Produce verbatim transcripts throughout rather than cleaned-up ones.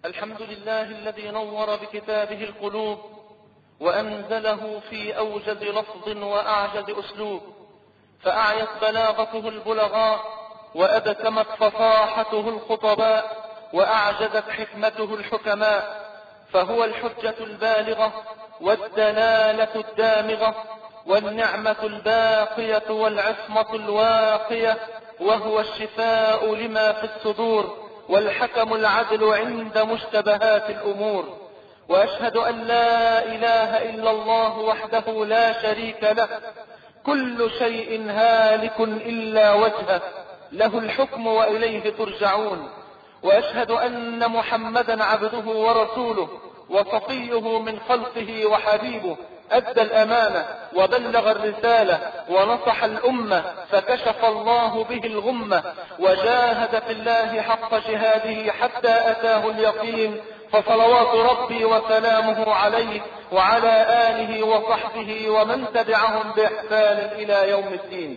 الحمد لله الذي نور بكتابه القلوب وأنزله في أوجز لفظ وأعجز أسلوب، فأعيت بلاغته البلغاء وأبتمت فصاحته الخطباء وأعجزت حكمته الحكماء، فهو الحجة البالغة والدلالة الدامغة والنعمة الباقية والعصمة الواقية، وهو الشفاء لما في الصدور والحكم العدل عند مشتبهات الأمور. وأشهد أن لا إله إلا الله وحده لا شريك له، كل شيء هالك إلا وجهه، له الحكم وإليه ترجعون. وأشهد أن محمدا عبده ورسوله وصفيه من خلقه وحبيبه، أدى الأمانة وبلغ الرسالة ونصح الأمة، فكشف الله به الغمة وجاهد في الله حق جهاده حتى أتاه اليقين، فصلوات ربي وسلامه عليه وعلى آله وصحبه ومن تبعهم بإحسان إلى يوم الدين.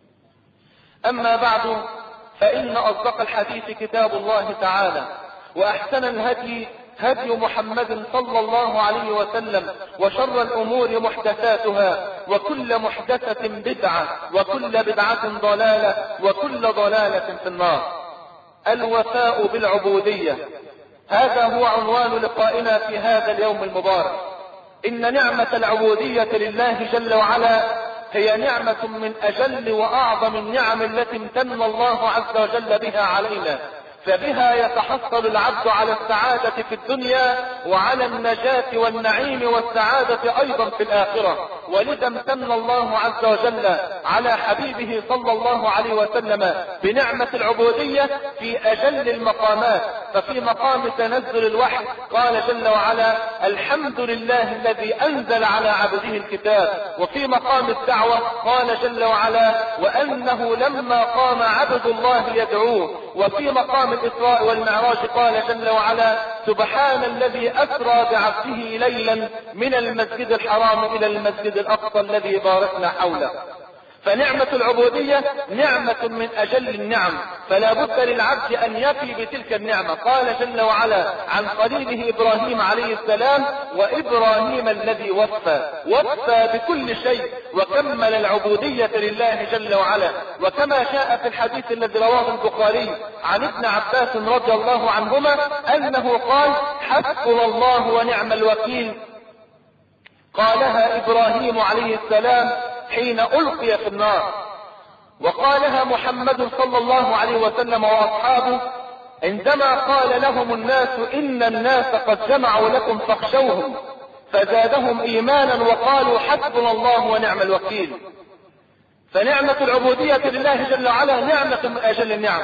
أما بعد، فإن أصدق الحديث كتاب الله تعالى، وأحسن الهدي هدي محمد صلى الله عليه وسلم، وشر الأمور محدثاتها، وكل محدثة بدعة، وكل بدعة ضلالة، وكل ضلالة في النار. الوفاء بالعبودية، هذا هو عنوان لقائنا في هذا اليوم المبارك. إن نعمة العبودية لله جل وعلا هي نعمة من أجل وأعظم النعم التي امتن الله عز وجل بها علينا، فبها يتحصل العبد على السعادة في الدنيا وعلى النجاة والنعيم والسعادة أيضا في الآخرة. ولذا امتن الله عز وجل على حبيبه صلى الله عليه وسلم بنعمة العبودية في أجل المقامات. ففي مقام تنزل الوحي قال جل وعلا: الحمد لله الذي أنزل على عبده الكتاب. وفي مقام الدعوة قال جل وعلا: وأنه لما قام عبد الله يدعوه. وفي مقام الإسراء والمعراج قال جل وعلا: سبحان الذي أسرى بعبده ليلا من المسجد الحرام إلى المسجد الأقصى الذي باركنا حوله. فنعمة العبودية نعمة من أجل النعم، فلا بد للعبد أن يفي بتلك النعمة. قال جل وعلا عن خليله إبراهيم عليه السلام: وإبراهيم الذي وفى وفى بكل شيء وكمل العبودية لله جل وعلا. وكما جاء في الحديث الذي رواه البخاري عن ابن عباس رضي الله عنهما أنه قال: حسبنا الله ونعم الوكيل. قالها إبراهيم عليه السلام حين ألقي في النار، وقالها محمد صلى الله عليه وسلم وأصحابه عندما قال لهم الناس: إن الناس قد جمعوا لكم فاخشوهم، فزادهم إيمانا وقالوا حسبنا الله ونعم الوكيل. فنعمة العبودية لله جل وعلا نعمة من أجل النعم.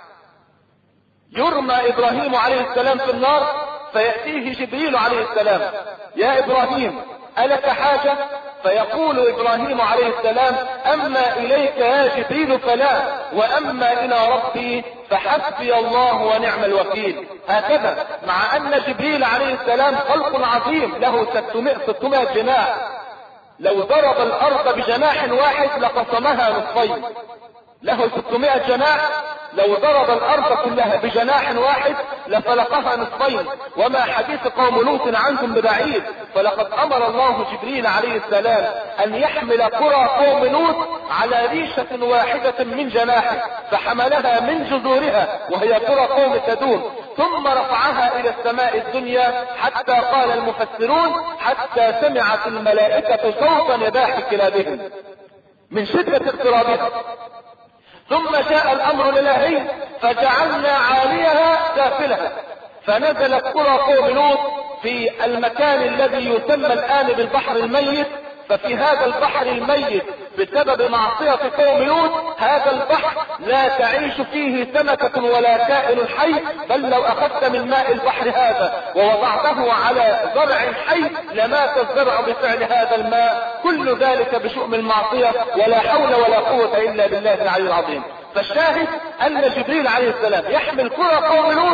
يرمى إبراهيم عليه السلام في النار، فيأتيه جبريل عليه السلام: يا إبراهيم ألك حاجة؟ فيقول إبراهيم عليه السلام: أما إليك يا جبريل فلا، وأما إلى ربي فحسبي الله ونعم الوكيل. هكذا، مع أن جبريل عليه السلام خلق عظيم له ستمائة جناح، لو ضرب الأرض بجناح واحد لقسمها نصفين. له ستمائة جناح، لو ضرب الأرض كلها بجناح واحد لفلقها نصفين. وما حديث قوم لوط عنكم ببعيد، فلقد أمر الله جبريل عليه السلام أن يحمل قرى قوم لوط على ريشة واحدة من جناحه، فحملها من جذورها وهي قرى قوم تدوم، ثم رفعها إلى السماء الدنيا، حتى قال المفسرون: حتى سمعت الملائكة صوت نباح كلابهم من شدة اضطرابها. ثم جاء الأمر الإلهي فجعلنا عاليها سافلها، فنزلت قرى قوم لوط في المكان الذي يسمى الآن بالبحر الميت. ففي هذا البحر الميت بسبب معصية قوم لوط، هذا البحر لا تعيش فيه سمكة ولا كائن حي، بل لو أخذت من ماء البحر هذا ووضعته على زرع حي لمات الزرع بفعل هذا الماء. كل ذلك بشؤم المعصية، ولا حول ولا قوة إلا بالله العلي العظيم. فالشاهد أن جبريل عليه السلام يحمل قرى قوم لوط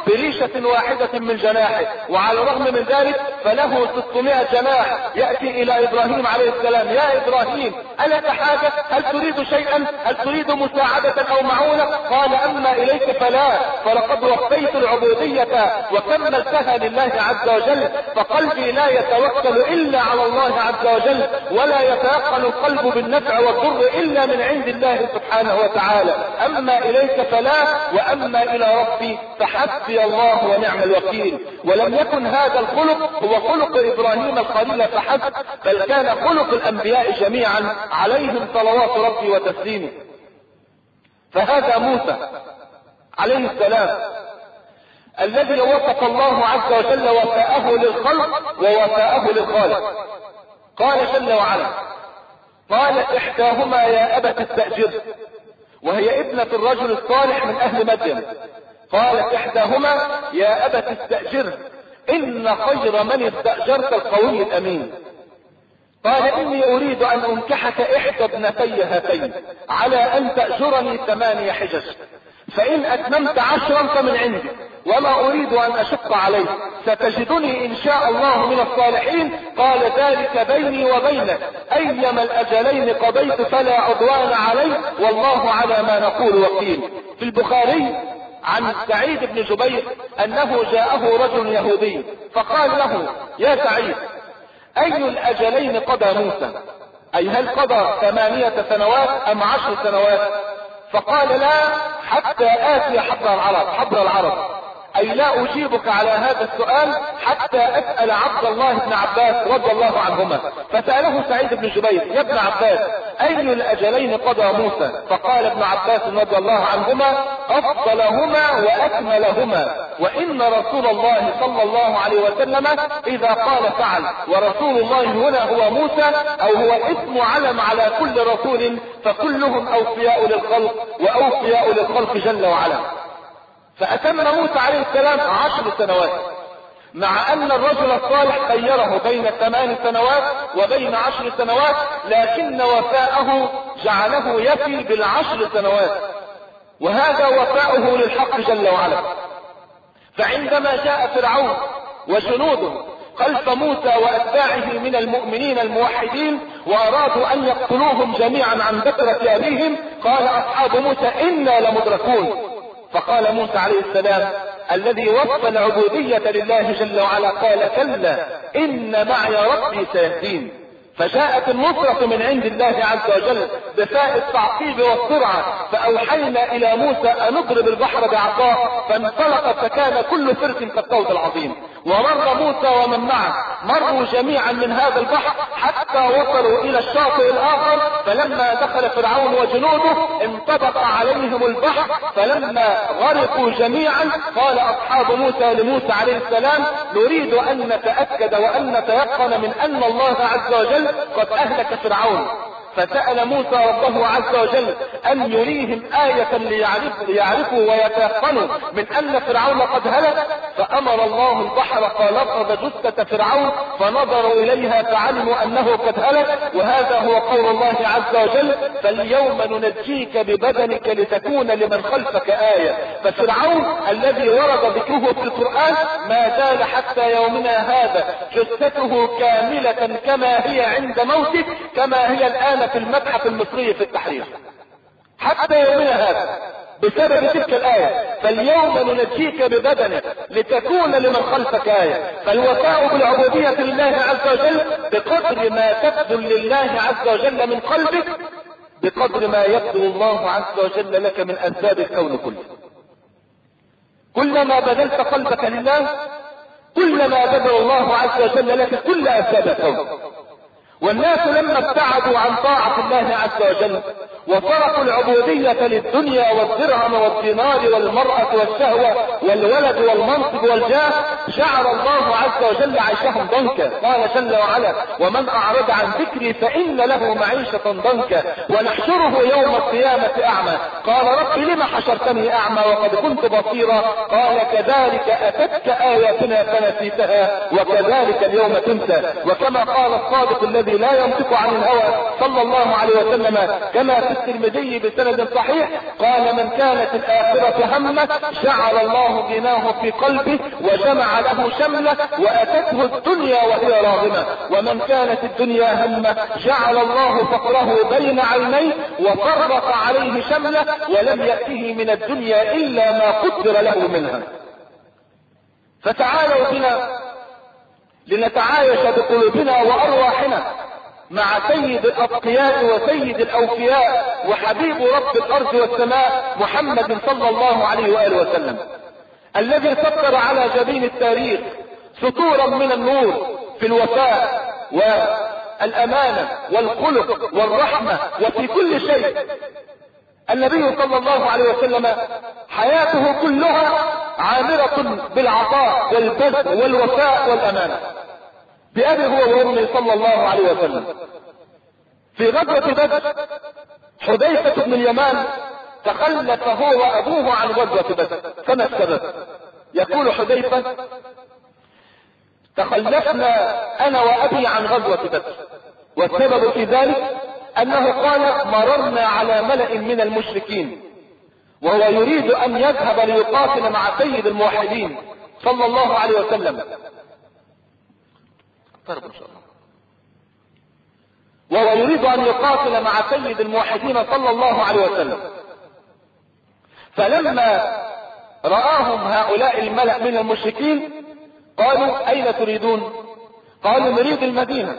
بريشة واحدة من جناحه، وعلى الرغم من ذلك فله ستمائة جناح. يأتي إلى إبراهيم عليه السلام: يا إبراهيم ألك حاجة؟ هل تريد شيئا؟ هل تريد مساعدة أو معونة؟ قال: أما إليك فلا، فلقد وفيت العبودية وكملتها لله عز وجل، فقلبي لا يتوكل إلا على الله عز وجل، ولا يتيقن القلب بالنفع والضر إلا من عند الله سبحانه وتعالى. أما إليك فلا، وأما إلى ربي فحسبي الله ونعم الوكيل. ولم يكن هذا الخلق هو خلق إبراهيم الخليل فحسب، بل كان خلق الأنبياء جميعا عليهم صلوات ربي وتسليمه. فهذا موسى عليه السلام الذي وصف الله عز وجل وفاءه للخلق ووفاءه للخالق. قال جل وعلا: قالت إحداهما يا أبت استأجر، وهي ابنة الرجل الصالح من أهل مدين. قالت إحداهما يا أبت استأجر إن خير من استأجرت القوي الأمين. قال: إني أريد أن أنكحك إحدى ابنتي هاتين على أن تأجرني ثماني حجج، فإن أتممت عشرا فمن عندي، وما أريد أن أشق عليك، ستجدني إن شاء الله من الصالحين. قال: ذلك بيني وبينك، أيما الأجلين قضيت فلا عدوان علي، والله على ما نقول وكيل. في البخاري عن سعيد بن جبير أنه جاءه رجل يهودي فقال له: يا سعيد، أي الأجلين قضى موسى؟ أي هل قضى ثمانية سنوات أم عشر سنوات؟ فقال: لا، حتى آتي حبر العرب حبر العرب أي لا أجيبك على هذا السؤال حتى أسأل عبد الله بن عباس رضي الله عنهما. فسأله سعيد بن جبير: يا ابن عباس، أي الأجلين قضى موسى؟ فقال ابن عباس رضي الله عنهما: أفضلهما وأكملهما، وإن رسول الله صلى الله عليه وسلم إذا قال فعل، ورسول الله هنا هو موسى، أو هو اسم علم على كل رسول، فكلهم أوفياء للخلق وأوفياء للخلق جل وعلا. فأتم موسى عليه السلام عشر سنوات، مع أن الرجل الصالح خيره بين ثمان سنوات وبين عشر سنوات، لكن وفاءه جعله يفي بالعشر سنوات، وهذا وفاؤه للحق جل وعلا. فعندما جاء فرعون وجنوده خلف موسى وأتباعه من المؤمنين الموحدين وأرادوا أن يقتلوهم جميعا عن بكرة أبيهم، قال أصحاب موسى: إنا لمدركون. فقال موسى عليه السلام الذي وصف العبودية لله جل وعلا: قال: كلا إن معي ربي سيهدين. فجاءت النصرة من عند الله عز وجل بفاء التعقيب والسرعة، فأوحينا إلى موسى أن اضرب البحر بعصاه فانطلق فكان كل فرق كالطود العظيم. ومر موسى ومن معه مروا جميعا من هذا البحر حتى وصلوا إلى الشاطئ الآخر، فلما دخل فرعون وجنوده انطبق عليهم البحر، فلما غرقوا جميعا قال أصحاب موسى لموسى عليه السلام: نريد أن نتأكد وأن نتيقن من أن الله عز وجل قد أهلك فرعون. فسأل موسى ربه عز وجل أن يريهم آية ليعرفوا, ليعرفوا ويتيقنوا من أن فرعون قد هلك، فأمر الله البحر فلفظ جثة فرعون، فنظروا إليها فعلموا أنه قد هلك. وهذا هو قول الله عز وجل: فاليوم ننجيك ببدنك لتكون لمن خلفك آية. ففرعون الذي ورد ذكره في القرآن ما زال حتى يومنا هذا جثته كاملة كما هي عند موته، كما هي الآن في المتحف المصري في التحرير حتى يومنا هذا بسبب تلك الآية: فاليوم ننجيك ببدنك لتكون لمن خلفك آية. فالوفاء بالعبودية لله عز وجل بقدر ما تبذل لله عز وجل من قلبك، بقدر ما يبذل الله عز وجل لك من أسباب الكون كله. كلما بذلت قلبك لله كلما بذل الله عز وجل لك كل أسباب الكون. والناس لما ابتعدوا عن طاعة الله عز وجل وتركوا العبودية للدنيا والدرهم والدينار والمرأة والشهوة والولد والمنصب والجاه، جعل الله عز وجل عيشهم ضنكا. قال جل وعلا: ومن أعرض عن ذكري فإن له معيشة ضنكا ونحشره يوم القيامة أعمى. قال: رب لم حشرتني أعمى وقد كنت بصيرا؟ قال: كذلك أتتك آياتنا فنسيتها وكذلك اليوم تنسى. وكما قال الصادق الذي لا ينطق عن الهوى صلى الله عليه وسلم كما في الترمذي بسند صحيح قال: من كانت الآخرة همه جعل الله غناه في قلبه وجمع له شمله وأتته الدنيا وهي راغمة، ومن كانت الدنيا همه جعل الله فقره بين عينيه وفرق عليه شمله ولم يأته من الدنيا إلا ما قدر له منها. فتعالوا بنا لنتعايش بقلوبنا وأرواحنا مع سيد الأتقياء وسيد الأوفياء وحبيب رب الأرض والسماء محمد صلى الله عليه وآله وسلم، الذي سطر على جبين التاريخ سطورا من النور في الوفاء والأمانة والخلق والرحمة وفي كل شيء. النبي صلى الله عليه وسلم حياته كلها عامرة بالعطاء والبذل والوفاء والأمانة. بأبي هو وأمي صلى الله عليه وسلم. في غزوة بدر حذيفة بن اليمان تخلف هو وأبوه عن غزوة بدر. فما السبب؟ يقول حذيفة: تخلفنا أنا وأبي عن غزوة بدر، والسبب في ذلك أنه قال: مررنا على ملأ من المشركين وهو يريد أن يذهب ليقاتل مع سيد الموحدين صلى الله عليه وسلم، وهو يريد أن يقاتل مع سيد الموحدين صلى الله عليه وسلم. فلما رآهم هؤلاء الملأ من المشركين قالوا: أين تريدون؟ قالوا: نريد المدينة.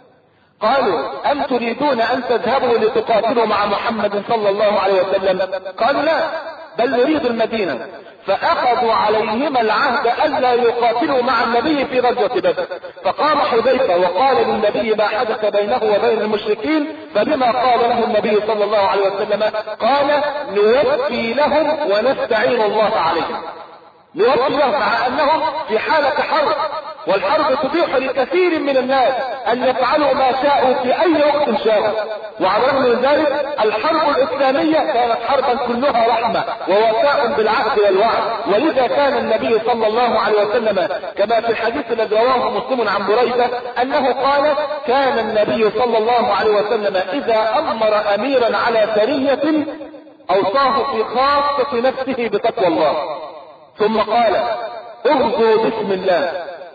قالوا: أم تريدون أن تذهبوا لتقاتلوا مع محمد صلى الله عليه وسلم؟ قالوا: لا، بل نريد المدينة. فأخذوا عليهما العهد ألا يقاتلوا مع النبي في غزوة بدر. فقام حذيفة وقال للنبي ما حدث بينه وبين المشركين، فبما قال له النبي صلى الله عليه وسلم قال: نوفي لهم ونستعين الله عليهم. نوفي لهم مع أنهم في حالة حرب، والحرب تبيح لكثير من الناس أن يفعلوا ما شاءوا في أي وقت شاءوا. وعلى الرغم من ذلك الحرب الإسلامية كانت حربا كلها رحمة ووفاء بالعهد والوعد. ولذا كان النبي صلى الله عليه وسلم كما في الحديث الذي رواه مسلم عن بريدة أنه قال: كان النبي صلى الله عليه وسلم إذا أمر أميرا على سرية أوصاه في خاصة نفسه بتقوى الله، ثم قال: اغزوا بسم الله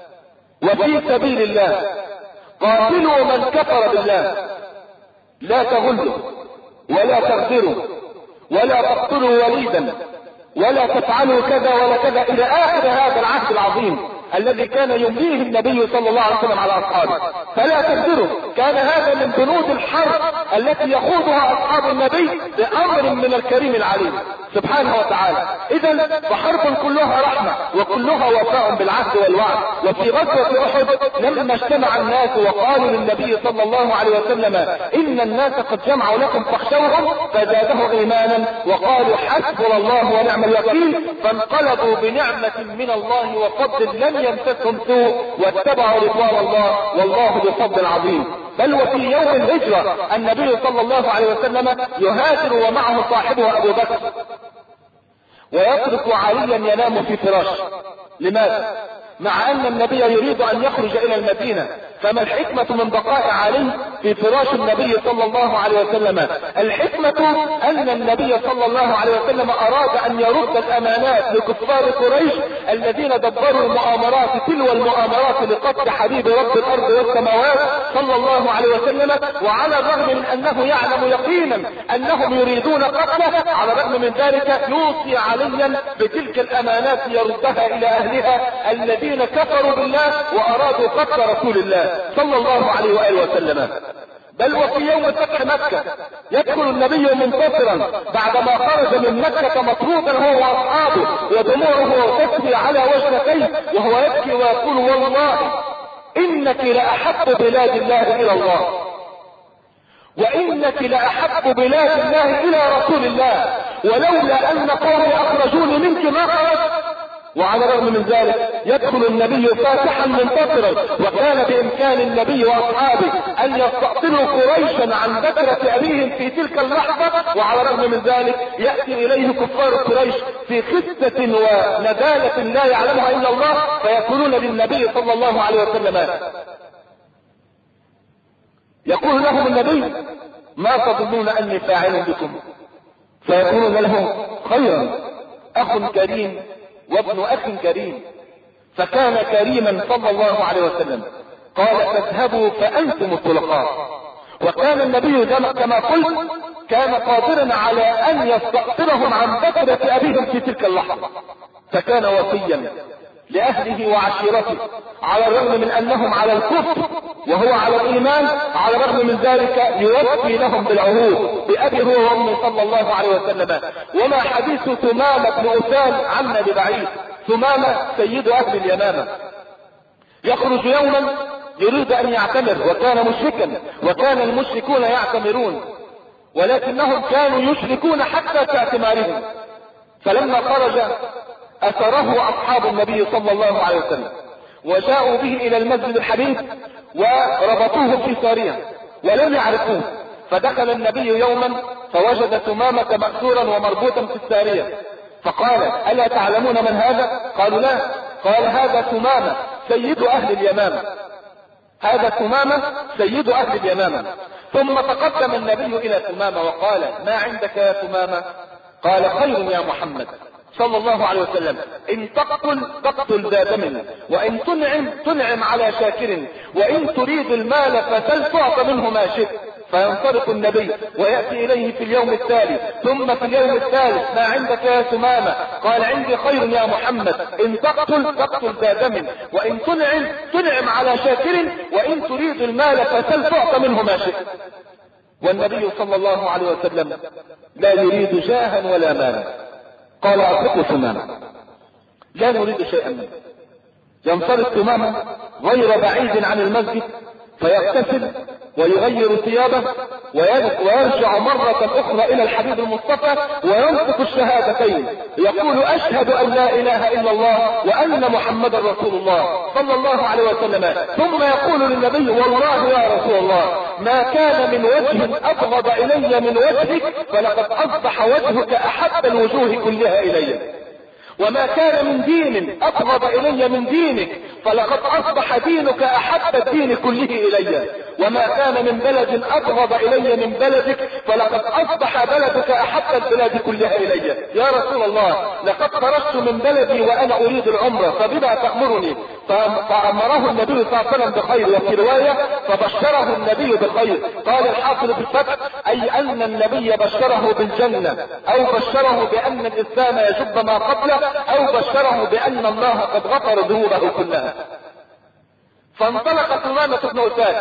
وفي سبيل الله، قاتلوا من كفر بالله، لا تغلوا ولا تغدروا ولا تقتلوا وليدا ولا تفعلوا كذا ولا كذا، إلى آخر هذا العهد العظيم الذي كان يمليه النبي صلى الله عليه وسلم على أصحابه. فلا تغدروا، كان هذا من بنود الحرب التي يخوضها أصحاب النبي بأمر من الكريم العليم سبحانه وتعالى. إذا فحرب كلها رحمة وكلها وفاء بالعهد والوعد. وفي غزوة أحد لما اجتمع الناس وقالوا للنبي صلى الله عليه وسلم: إن الناس قد جمعوا لكم فاخشوهم، فزاده إيمانا وقالوا: حسبنا الله ونعم الوكيل. فانقلبوا بنعمة من الله وفضل لم يمسسهم سوء واتبعوا رضوان الله، والله ذو فضل عظيم. بل وفي يوم الهجرة النبي صلى الله عليه وسلم يهاجر ومعه صاحبه أبو بكر، ويترك عليا ينام في فراشه. لماذا؟ مع أن النبي يريد أن يخرج إلى المدينة. فما الحكمة من بقاء علي في فراش النبي صلى الله عليه وسلم؟ الحكمة أن النبي صلى الله عليه وسلم أراد أن يرد الأمانات لكفار قريش الذين دبروا المؤامرات تلو المؤامرات لقتل حبيب رب الأرض والسماوات صلى الله عليه وسلم. وعلى الرغم من أنه يعلم يقينا أنهم يريدون قتله، على الرغم من ذلك يوصي عليا بتلك الأمانات يردها إلى أهلها الذين كفروا بالله وأرادوا قتل رسول الله صلى الله عليه وآله وسلم. بل وفي يوم فتح مكة يدخل النبي منتصرا بعدما خرج من مكة مطرودا هو وأصحابه ودموعه تسري على وجنتيه وهو يبكي ويقول: والله إنك لأحب بلاد الله إلى الله، وإنك لأحب بلاد الله إلى رسول الله، ولولا أن قومي أخرجوني منك ما خرجت. وعلى الرغم من ذلك يدخل النبي فاتحا منتصرا، وكان بإمكان النبي وأصحابه أن يستأصلوا قريشا عن ذكرة أبيهم في تلك اللحظة، وعلى الرغم من ذلك يأتي إليه كفار قريش في خسة وندالة لا يعلمها إلا الله، فيقولون للنبي صلى الله عليه وسلم، يقول لهم النبي: ما تظنون أني فاعل بكم؟ فيقولون له خيرا، أخ كريم وابن أخ كريم. فكان كريما صلى الله عليه وسلم. قال فاذهبوا فأنتم الطلقاء. وكان النبي كما قلت كان قادرا على أن يستأثرهم عن بكرة أبيهم في تلك اللحظة، فكان وصيا لأهله وعشيرته على الرغم من أنهم على الكفر وهو على الإيمان، على الرغم من ذلك يوفي لهم بالعهود بأبي هو وأمي صلى الله عليه وسلم. وما حديث ثمامة بن أسال عنا ببعيد. ثمامة سيد أهل اليمامة يخرج يوما يريد أن يعتمر، وكان مشركا وكان المشركون يعتمرون، ولكنهم كانوا يشركون حتى في اعتمارهم. فلما خرج أثره أصحاب النبي صلى الله عليه وسلم وجاءوا به إلى المسجد الحديث وربطوه في سارية ولم يعرفوه. فدخل النبي يوما فوجد ثمامة مأسورا ومربوطا في السارية، فقال ألا تعلمون من هذا؟ قالوا لا. قال هذا ثمامة سيد أهل اليمامة، هذا ثمامة سيد أهل اليمامة. ثم تقدم النبي إلى ثمامة وقال ما عندك يا ثمامة؟ قال خير يا محمد صلى الله عليه وسلم، إن تقتل تقتل ذا دم، وإن تنعم تنعم على شاكر، وإن تريد المال فسل تعط منه ما شئت. فينصرف النبي ويأتي إليه في اليوم التالي ثم في اليوم الثالث ما عندك يا ثمامة؟ قال عندي خير يا محمد، إن تقتل تقتل ذا دم، وإن تنعم تنعم على شاكر، وإن تريد المال فسل تعط منه ما شئت. والنبي صلى الله عليه وسلم لا يريد جاها ولا مالا. قال أطلقوا ثمامة، لا نريد شيئا منه. ينصرف ثمامة غير بعيد عن المسجد فيغتسل ويغير ثيابه ويرجع مرة أخرى إلى الحبيب المصطفى وينطق الشهادتين، يقول أشهد أن لا إله إلا الله وأن محمد رسول الله صلى الله عليه وسلم. ثم يقول للنبي والله يا رسول الله ما كان من وجه أبغض إلي من وجهك فلقد أصبح وجهك أحب الوجوه كلها إلي، وما كان من دين أبغض إلي من دينك فلقد أصبح دينك أحب الدين كله إلي، وما كان من بلد أبغض إلي من بلدك فلقد أصبح بلدك أحب البلاد كلها إلي. يا رسول الله لقد خرجت من بلدي وأنا أريد العمرة فبما تأمرني؟ فأمره النبي صلى الله عليه وسلم بخير، وفي رواية فبشره النبي بالخير. قال الحافظ في الفتح أي أن النبي بشره بالجنة، أو بشره بأن الإسلام يجب ما قبله، أو بشره بأن الله قد غفر ذنوبه كلها. فانطلق ثمامة بن أسال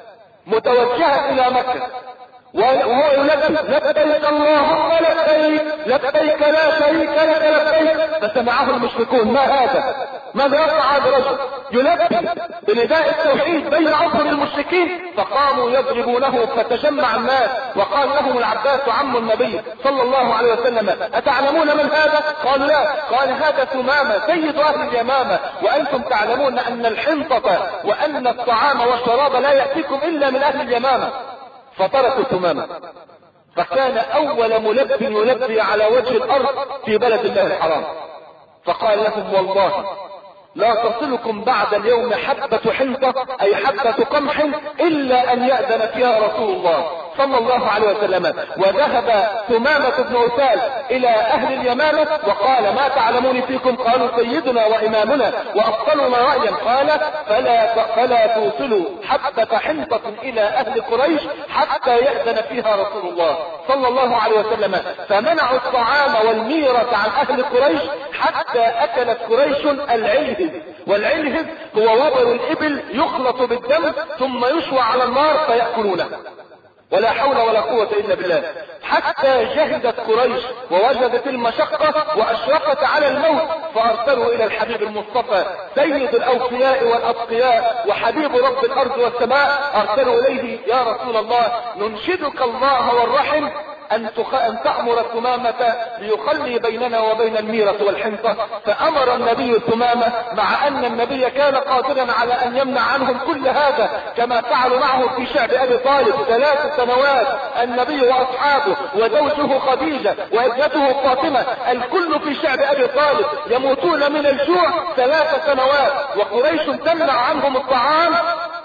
متوجها إلى مكة وهو يلبي لبيك اللهم لبيك لبيك لا شريك لك لبيك. فسمعه المشركون ما هذا؟ ماذا يصنع هذا الرجل يلبي بنداء التوحيد بين أظهر المشركين؟ فقاموا يضربونه فتجمع الناس وقال لهم العباس عم النبي صلى الله عليه وسلم أتعلمون من هذا؟ قالوا لا. قال هذا ثمامة سيد أهل اليمامة، وأنتم تعلمون أن الحنطة وأن الطعام والشراب لا يأتيكم إلا من أهل اليمامة. فتركوا ثمامة، فكان أول ملب يلبي على وجه الأرض في بلد الله الحرام. فقال لهم والله لا تصلكم بعد اليوم حبة حنطة أي حبة قمح إلا أن يأذن فيها رسول الله صلى الله عليه وسلم. وذهب ثمامة بن أسال إلى أهل اليمامة وقال ما تعلمون فيكم؟ قالوا سيدنا وإمامنا وأفضلنا رأيا. قال فلا, فلا توصلوا حبة حنطة إلى أهل قريش حتى يأذن فيها رسول الله صلى الله عليه وسلم. فمنعوا الطعام والميرة عن أهل قريش حتى أكلت قريش العلهز، والعلهز هو وبر الإبل يخلط بالدم ثم يشوى على النار فيأكلونه، ولا حول ولا قوة إلا بالله. حتى جهدت قريش ووجدت المشقة وأشرقت على الموت فأرسلوا إلى الحبيب المصطفى سيد الأوفياء والأتقياء وحبيب رب الأرض والسماء، أرسلوا إليه يا رسول الله ننشدك الله والرحم أن, تخ... أن تأمر ثمامة ليخلي بيننا وبين الميرة والحنطة. فأمر النبي ثمامة مع أن النبي كان قادرا على أن يمنع عنهم كل هذا كما فعلوا معه في شعب أبي طالب ثلاث سنوات. النبي وأصحابه وزوجه خديجة وابنته فاطمة الكل في شعب أبي طالب يموتون من الجوع ثلاث سنوات، وقريش تمنع عنهم الطعام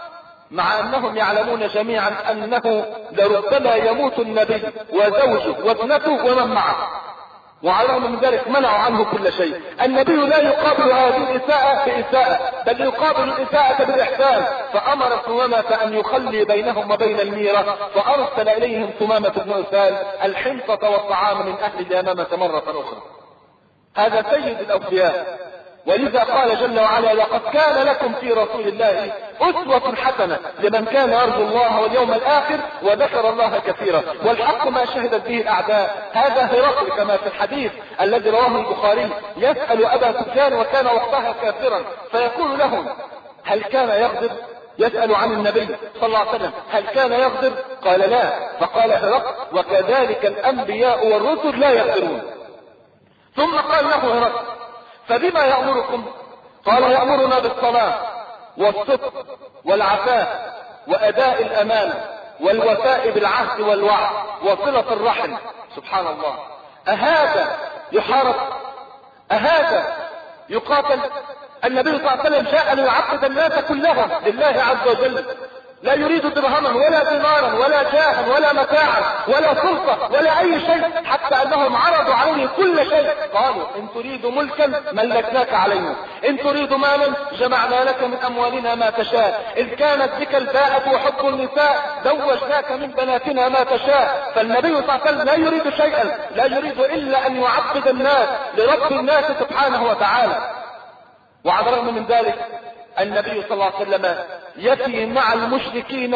مع انهم يعلمون جميعا انه لربما يموت النبي وزوجه وابنته ومن معه، وعلى الرغم من ذلك منعوا عنه كل شيء. النبي لا يقابل هذه الإساءة بإساءة، بل يقابل الإساءة بالإحسان، فأمر ثمامة أن يخلي بينهم وبين الميرة، فأرسل إليهم ثمامة بن أسال الحنطة والطعام من أهل اليمامة مرة أخرى. هذا سيد الأوفياء، ولذا قال جل وعلا: لقد كان لكم في رسول الله أسوة حسنة لمن كان يرجو الله واليوم الآخر وذكر الله كثيرا. والحق ما شهدت به الأعداء. هذا هرقل كما في الحديث الذي رواه البخاري يسأل أبا سفيان وكان وقتها كافرا، فيقول له: هل كان يغضب؟ يسأل عن النبي صلى الله عليه وسلم: هل كان يغضب؟ قال: لا. فقال هرقل: وكذلك الأنبياء والرسل لا يغضبون. ثم قال له هرقل: فبما يأمركم؟ قال: يأمرنا بالصلاة والصدق والعفاف وأداء الأمانة والوفاء بالعهد والوعد وصلة الرحم. سبحان الله، أهذا يحارب؟ أهذا يقاتل؟ النبي صلى الله عليه وسلم جاء ليعبد الناس كلهم لله عز وجل، لا يريد درهما ولا دينارا ولا جاها ولا متاعا ولا سلطة ولا أي شيء، حتى أنهم عرضوا عليه كل شيء. قالوا: إن تريد ملكا ملكناك علينا، إن تريد مالا جمعنا لك من أموالنا ما تشاء، إن كانت بك الباءة وحب النساء زوجناك من بناتنا ما تشاء. فالنبي صلى الله عليه وسلم لا يريد شيئا، لا يريد إلا أن يعبد الناس لرب الناس سبحانه وتعالى. وعلى الرغم من ذلك النبي صلى الله عليه وسلم يفي مع المشركين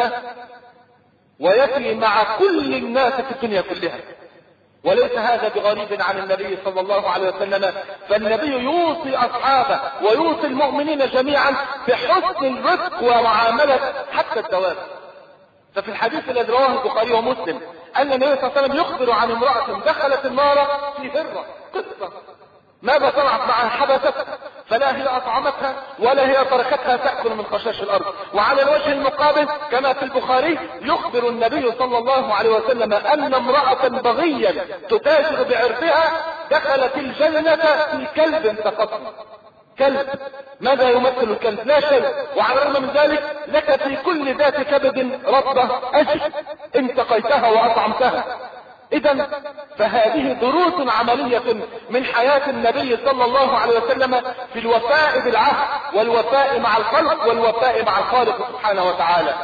ويفي مع كل الناس في الدنيا كلها، وليس هذا بغريب عن النبي صلى الله عليه وسلم. فالنبي يوصي أصحابه ويوصي المؤمنين جميعا بحسن الرفق ومعاملة حتى الدواب. ففي الحديث الذي رواه البخاري ومسلم أن النبي صلى الله عليه وسلم يخبر عن امرأة دخلت النار في هرة، قصة ماذا صنعت معها؟ حبست، فلا هي أطعمتها ولا هي تركتها تأكل من خشاش الأرض. وعلى الوجه المقابل كما في البخاري يخبر النبي صلى الله عليه وسلم أن امرأة بغيا تتاجر بعرضها دخلت الجنة في كلب تقطع. كلب، ماذا يمثل الكلب؟ لا شيء. وعلى الرغم من ذلك لك في كل ذات كبد رطبة أجر إن تقيتها وأطعمتها. إذا فهذه دروس عملية من حياة النبي صلى الله عليه وسلم في الوفاء بالعهد والوفاء مع الخلق والوفاء مع الخالق سبحانه وتعالى.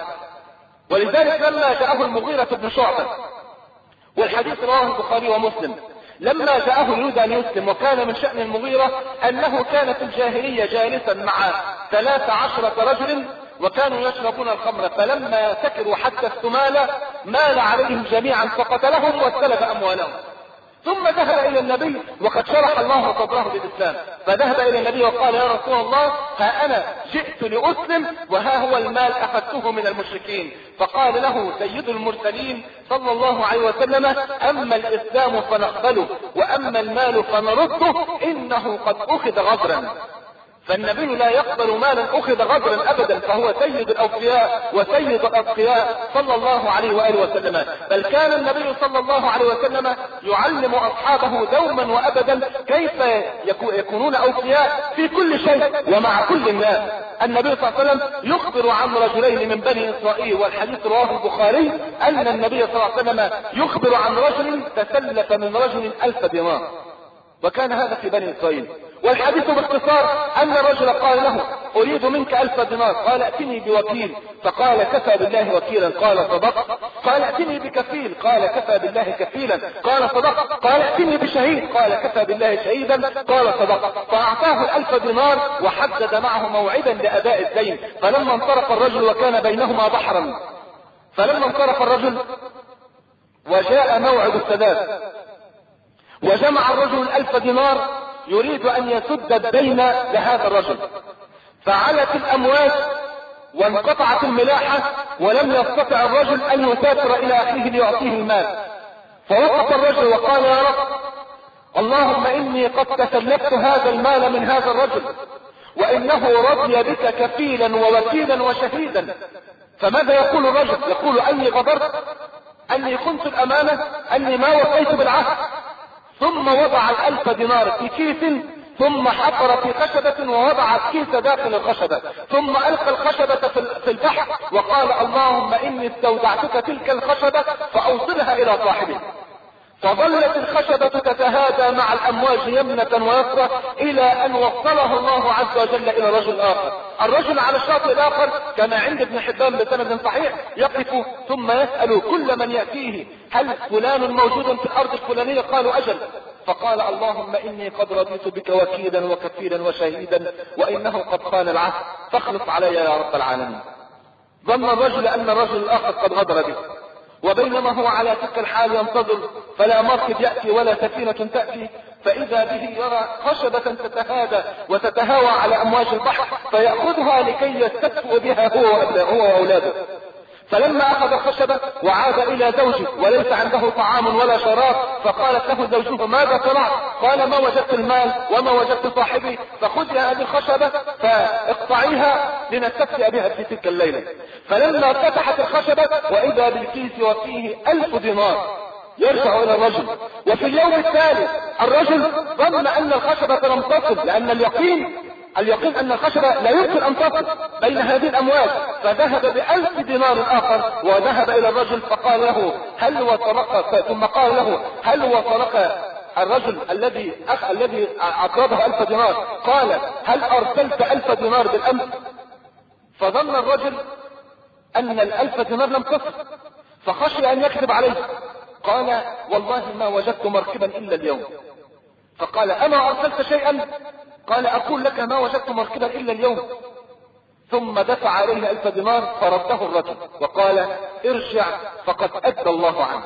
ولذلك لما جاءه المغيرة بن شعبة، والحديث رواه البخاري ومسلم، لما جاءه يريد أن يسلم، وكان من شأن المغيرة أنه كان في الجاهلية جالسا مع ثلاث عشرة رجل وكانوا يشربون الخمر، فلما سكروا حتى الثمالة مال عليهم جميعا فقتلهم واستلب أموالهم. ثم ذهب إلى النبي وقد شرح الله صدره للإسلام، فذهب إلى النبي وقال: يا رسول الله، ها أنا جئت لأسلم وها هو المال أخذته من المشركين. فقال له سيد المرسلين صلى الله عليه وسلم: أما الإسلام فنقبله وأما المال فنرده، إنه قد أخذ غدرا. فالنبي لا يقبل مالا أخذ غدرا أبدا، فهو سيد الأوفياء وسيد الأتقياء صلى الله عليه وآله وسلم. بل كان النبي صلى الله عليه وسلم يعلم أصحابه دوما وأبدا كيف يكونون أوفياء في كل شيء ومع كل الناس. النبي صلى الله عليه وسلم يخبر عن رجلين من بني إسرائيل، والحديث رواه البخاري، أن النبي صلى الله عليه وسلم يخبر عن رجل تسلف من رجل ألف دينار، وكان هذا في بني إسرائيل. والحديث باختصار أن الرجل قال له: أريد منك ألف دينار. قال: ائتني بوكيل. فقال: كفى بالله وكيلا. قال: صدقت. قال: ائتني بكفيل. قال: كفى بالله كفيلا. قال: صدقت. قال: ائتني بشهيد. قال: كفى بالله شهيدا. قال: صدقت. فأعطاه الألف دينار وحدد معه موعدا لأداء الدين. فلما انصرف الرجل وكان بينهما بحرا، فلما انصرف الرجل وجاء موعد السداد وجمع الرجل الألف دينار يريد أن يسد الدين لهذا الرجل، فعلت الأمواج وانقطعت الملاحة ولم يستطع الرجل أن يسافر إلى أخيه ليعطيه المال. فوقف الرجل وقال: يا رب، اللهم إني قد تسلفت هذا المال من هذا الرجل، وإنه رضي بك كفيلا ووكيلا وشهيدا. فماذا يقول الرجل؟ يقول: أني غدرت، أني خنت الأمانة، أني ما وفيت بالعهد. ثم وضع الألف دينار في كيس ثم حفر في خشبة ووضع الكيس داخل الخشبة، ثم ألقى الخشبة في البحر وقال اللهم إني استودعتك تلك الخشبة فأوصلها إلى صاحبها. فظلت الخشبة تتهادى مع الأمواج يمنة ويسرى إلى أن وصله الله عز وجل إلى رجل آخر. الرجل على الشاطئ الآخر كما عند ابن حبان بسند صحيح يقف ثم يسأل كل من يأتيه هل فلان موجود في الأرض الفلانية؟ قالوا أجل. فقال اللهم إني قد رضيت بك وكيلا وكفيلا وشهيدا وإنه قد خان العهد فاخلص علي يا رب العالمين. ظن الرجل أن الرجل الآخر قد غدر به، وبينما هو على تلك الحال ينتظر فلا مركب يأتي ولا سفينة تأتي، فإذا به يرى خشبة تتهادى وتتهاوى على أمواج البحر فيأخذها لكي يستكفئ بها هو وأولاده. فلما أخذ الخشبة وعاد إلى زوجه وليس عنده طعام ولا شراب، فقالت له زوجه ماذا صنعت؟ قال ما وجدت المال وما وجدت صاحبي، فخذي هذه الخشبة فاقطعيها لنستكفئ بها في تلك الليلة. فلما فتحت الخشبة وإذا بالكيس وفيه ألف دينار. يرجع إلى الرجل، وفي اليوم الثالث الرجل ظن أن الخشبة لم تصل، لأن اليقين اليقين أن الخشبة لا يمكن أن تصل بين هذه الأمواج، فذهب بألف دينار آخر وذهب إلى الرجل فقال له هل وصلك، ثم قال له هل وصلك الرجل الذي أخ الذي أقرضه ألف دينار؟ قال هل أرسلت ألف دينار بالأمس؟ فظن الرجل أن الألف دينار لم تصل فخشي أن يكذب عليه، قال والله ما وجدت مركبا إلا اليوم. فقال أما أرسلت شيئا؟ قال أقول لك ما وجدت مركبا إلا اليوم. ثم دفع عليه ألف دينار فرده الرجل وقال ارجع فقد أدى الله عنك.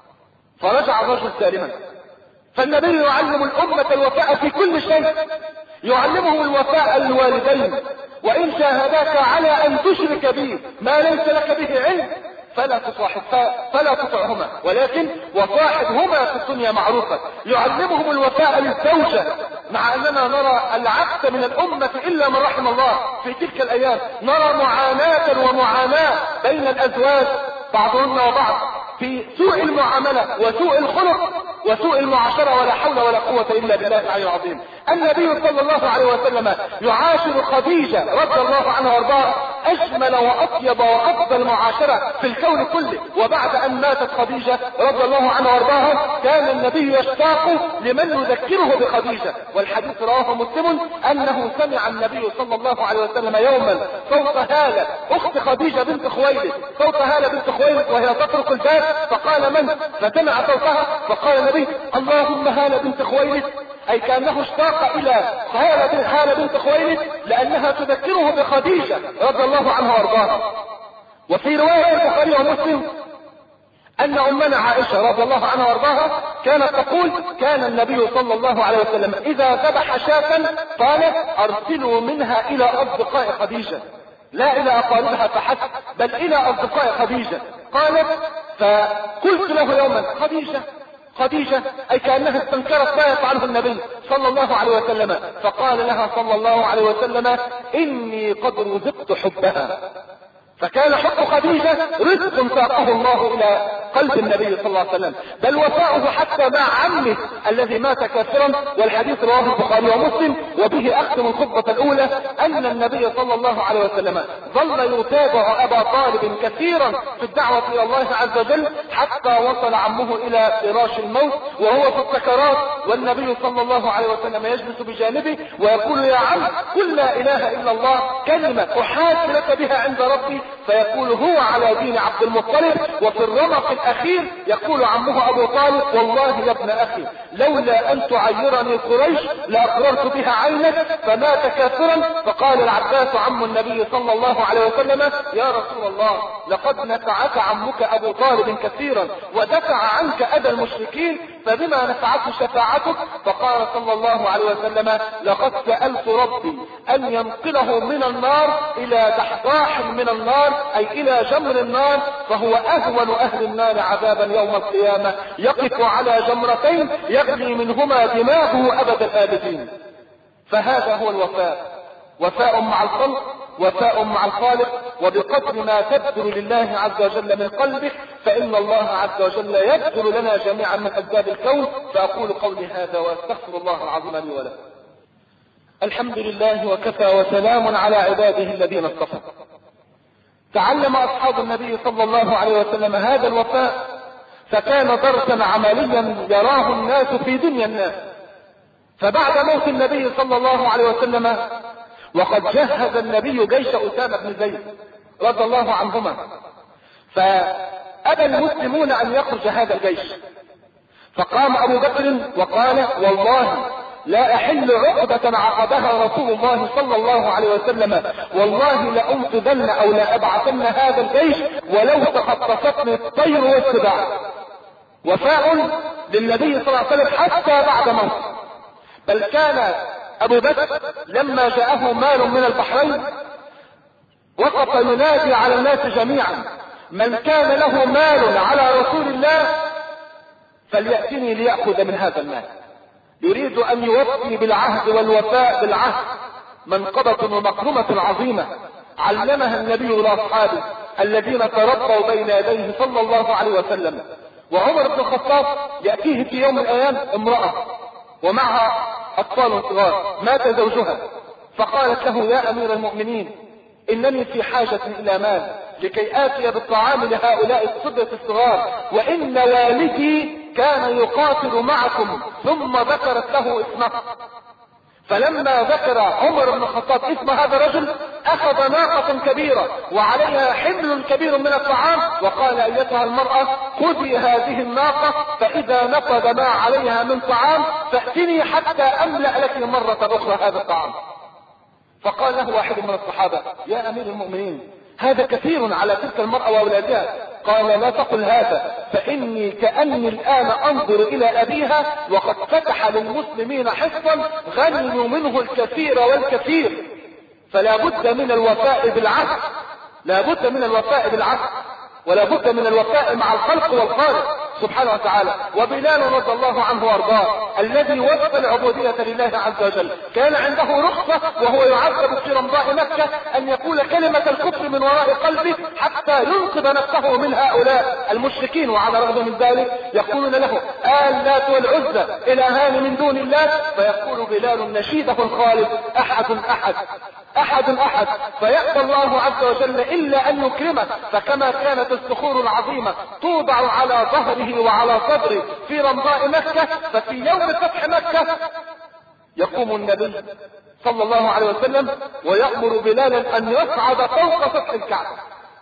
فرجع الرجل سالما. فالنبي يعلم الأمة الوفاء في كل شيء، يعلمهم الوفاء الوالدين، وإن جاهداك على أن تشرك به ما ليس لك به علم فلا تصاحب فلا تطعهما، ولكن وصاحبهما في الدنيا معروفة. يعلمهم الوفاء للزوجة، مع أننا نرى العكس من الأمة إلا من رحم الله. في تلك الأيام نرى معاناة ومعاناة بين الأزواج بعضهن وبعض في سوء المعاملة وسوء الخلق وسوء المعاشرة، ولا حول ولا قوة إلا بالله العلي العظيم. النبي صلى الله عليه وسلم يعاشر خديجة رضي الله عنها وارضاها أجمل وأطيب وأفضل معاشرة في الكون كله. وبعد أن ماتت خديجة رضي الله عنها وارضاها كان النبي يشتاق لمن يذكره بخديجة. والحديث رواه مسلم أنه سمع النبي صلى الله عليه وسلم يوما صوت هالة أخت خديجة بنت خويلد، صوت هالة بنت خويلد وهي تطرق الباب، فقال من؟ فسمع صوتها فقال النبي اللهم هالة بنت خويلد، أي كأنه اشتاق إلى هالة بنت خويلد لأنها تذكره بخديجة رضي الله عنها وارضاها. وفي رواية البخاري ومسلم أن أمنا عائشة رضي الله عنها وارضاها كانت تقول كان النبي صلى الله عليه وسلم إذا ذبح شاة قال أرسلوا منها إلى أصدقاء خديجة، لا إلى أقاربها فحسب بل إلى أصدقاء خديجة. قالت فقلت له يوما خديجة خديجة، أي كأنها استنكرت ما يفعله النبي صلى الله عليه وسلم، فقال لها صلى الله عليه وسلم إني قد رزقت حبها. فكان حب خديجة رزق ساقه الله إلى قلب النبي صلى الله عليه وسلم، بل وفاؤه حتى مع عمه الذي مات كافرا. والحديث رواه البخاري ومسلم. وبه أختم الخطبة الأولى أن النبي صلى الله عليه وسلم ظل يتابع أبا طالب كثيرا في الدعوة إلى الله عز وجل حتى وصل عمه إلى فراش الموت وهو في السكرات، والنبي صلى الله عليه وسلم يجلس بجانبه ويقول يا عم قل لا إله إلا الله كلمة أحاج لك بها عند ربي، فيقول هو على دين عبد المطلب. وفي الرمق الأخير يقول عمه أبو طالب والله يا ابن أخي لولا أن تعيرني قريش لأقررت بها عينك، فمات كافرا. فقال العباس عم النبي صلى الله عليه وسلم يا رسول الله لقد نفعك عمك أبو طالب كثيرا ودفع عنك أذى المشركين، فبما نفعته شفاعتك؟ فقال صلى الله عليه وسلم لقد سألت ربي أن ينقله من النار إلى دحضاح من النار، أي إلى جمر النار، فهو أهون أهل النار عذابا يوم القيامة، يقف على جمرتين يغلي منهما دماغه أبد الآبدين. فهذا هو الوفاء، وفاء مع الخلق، وفاء مع الخالق. وبقدر ما تبذل لله عز وجل من قلبك فإن الله عز وجل يبذل لنا جميعا من أسباب الكون. فأقول قولي هذا وأستغفر الله العظيم لي ولكم. الحمد لله وكفى وسلام على عباده الذين اصطفى. تعلم أصحاب النبي صلى الله عليه وسلم هذا الوفاء فكان درسا عمليا يراه الناس في دنيا الناس. فبعد موت النبي صلى الله عليه وسلم وقد جهز النبي جيش أسامة بن زيد رضي الله عنهما، فأبى المسلمون أن يخرج هذا الجيش، فقام أبو بكر وقال: والله لا أحل عقدة عقدها رسول الله صلى الله عليه وسلم، والله لأنقذن أو لأبعثن هذا الجيش ولو تخطفتني الطير والسباع. وفاء للنبي صلى الله عليه وسلم حتى بعد موته. بل كان أبو بكر لما جاءه مال من البحرين وقف ينادي على الناس جميعا: من كان له مال على رسول الله فليأتني ليأخذ من هذا المال. يريد أن يوفي بالعهد والوفاء بالعهد منقبة ومكرمة عظيمة علمها النبي لأصحابه الذين تربوا بين يديه صلى الله عليه وسلم. وعمر بن الخطاب يأتيه في يوم من الأيام امرأة ومعها أطفال صغار، مات زوجها، فقالت له: يا أمير المؤمنين، إنني في حاجة إلى مال لكي آتي بالطعام لهؤلاء الصبية الصغار، وإن والدي كان يقاتل معكم. ثم ذكرت له اسمه. فلما ذكر عمر بن الخطاب اسم هذا الرجل أخذ ناقة كبيرة وعليها حمل كبير من الطعام وقال: أيتها المرأة، خذي هذه الناقة، فإذا نفذ ما عليها من طعام فأتني حتى أملأ لك مرة أخرى هذا الطعام. فقال له واحد من الصحابة: يا أمير المؤمنين، هذا كثير على تلك المرأة وأولادها. قال: لا تقل هذا، فإني كأني الآن أنظر إلى أبيها وقد فتح للمسلمين حصا غنموا منه الكثير والكثير. فلا بد من الوفاء بالعهد، لا بد من الوفاء بالعهد، ولا بد من الوفاء مع الخلق والخالق سبحانه وتعالى. وبلال رضي الله عنه وارضاه الذي وفى العبودية لله عز وجل كان عنده رخصة وهو يعذب في رمضاء مكة أن يقول كلمة الكفر من وراء قلبه حتى ينقذ نفسه من هؤلاء المشركين. وعلى الرغم من ذلك يقولون له: آلات والعزى إلهان من دون الله. فيقول بلال نشيده الخالد: أحد أحد أحد أحد. فيأتي الله عز وجل إلا أن يكرمه. فكما كانت الصخور العظيمة توضع على ظهره وعلى صدره في رمضاء مكة، ففي يوم فتح مكة يقوم النبي صلى الله عليه وسلم ويأمر بلالا أن يصعد فوق سطح الكعبة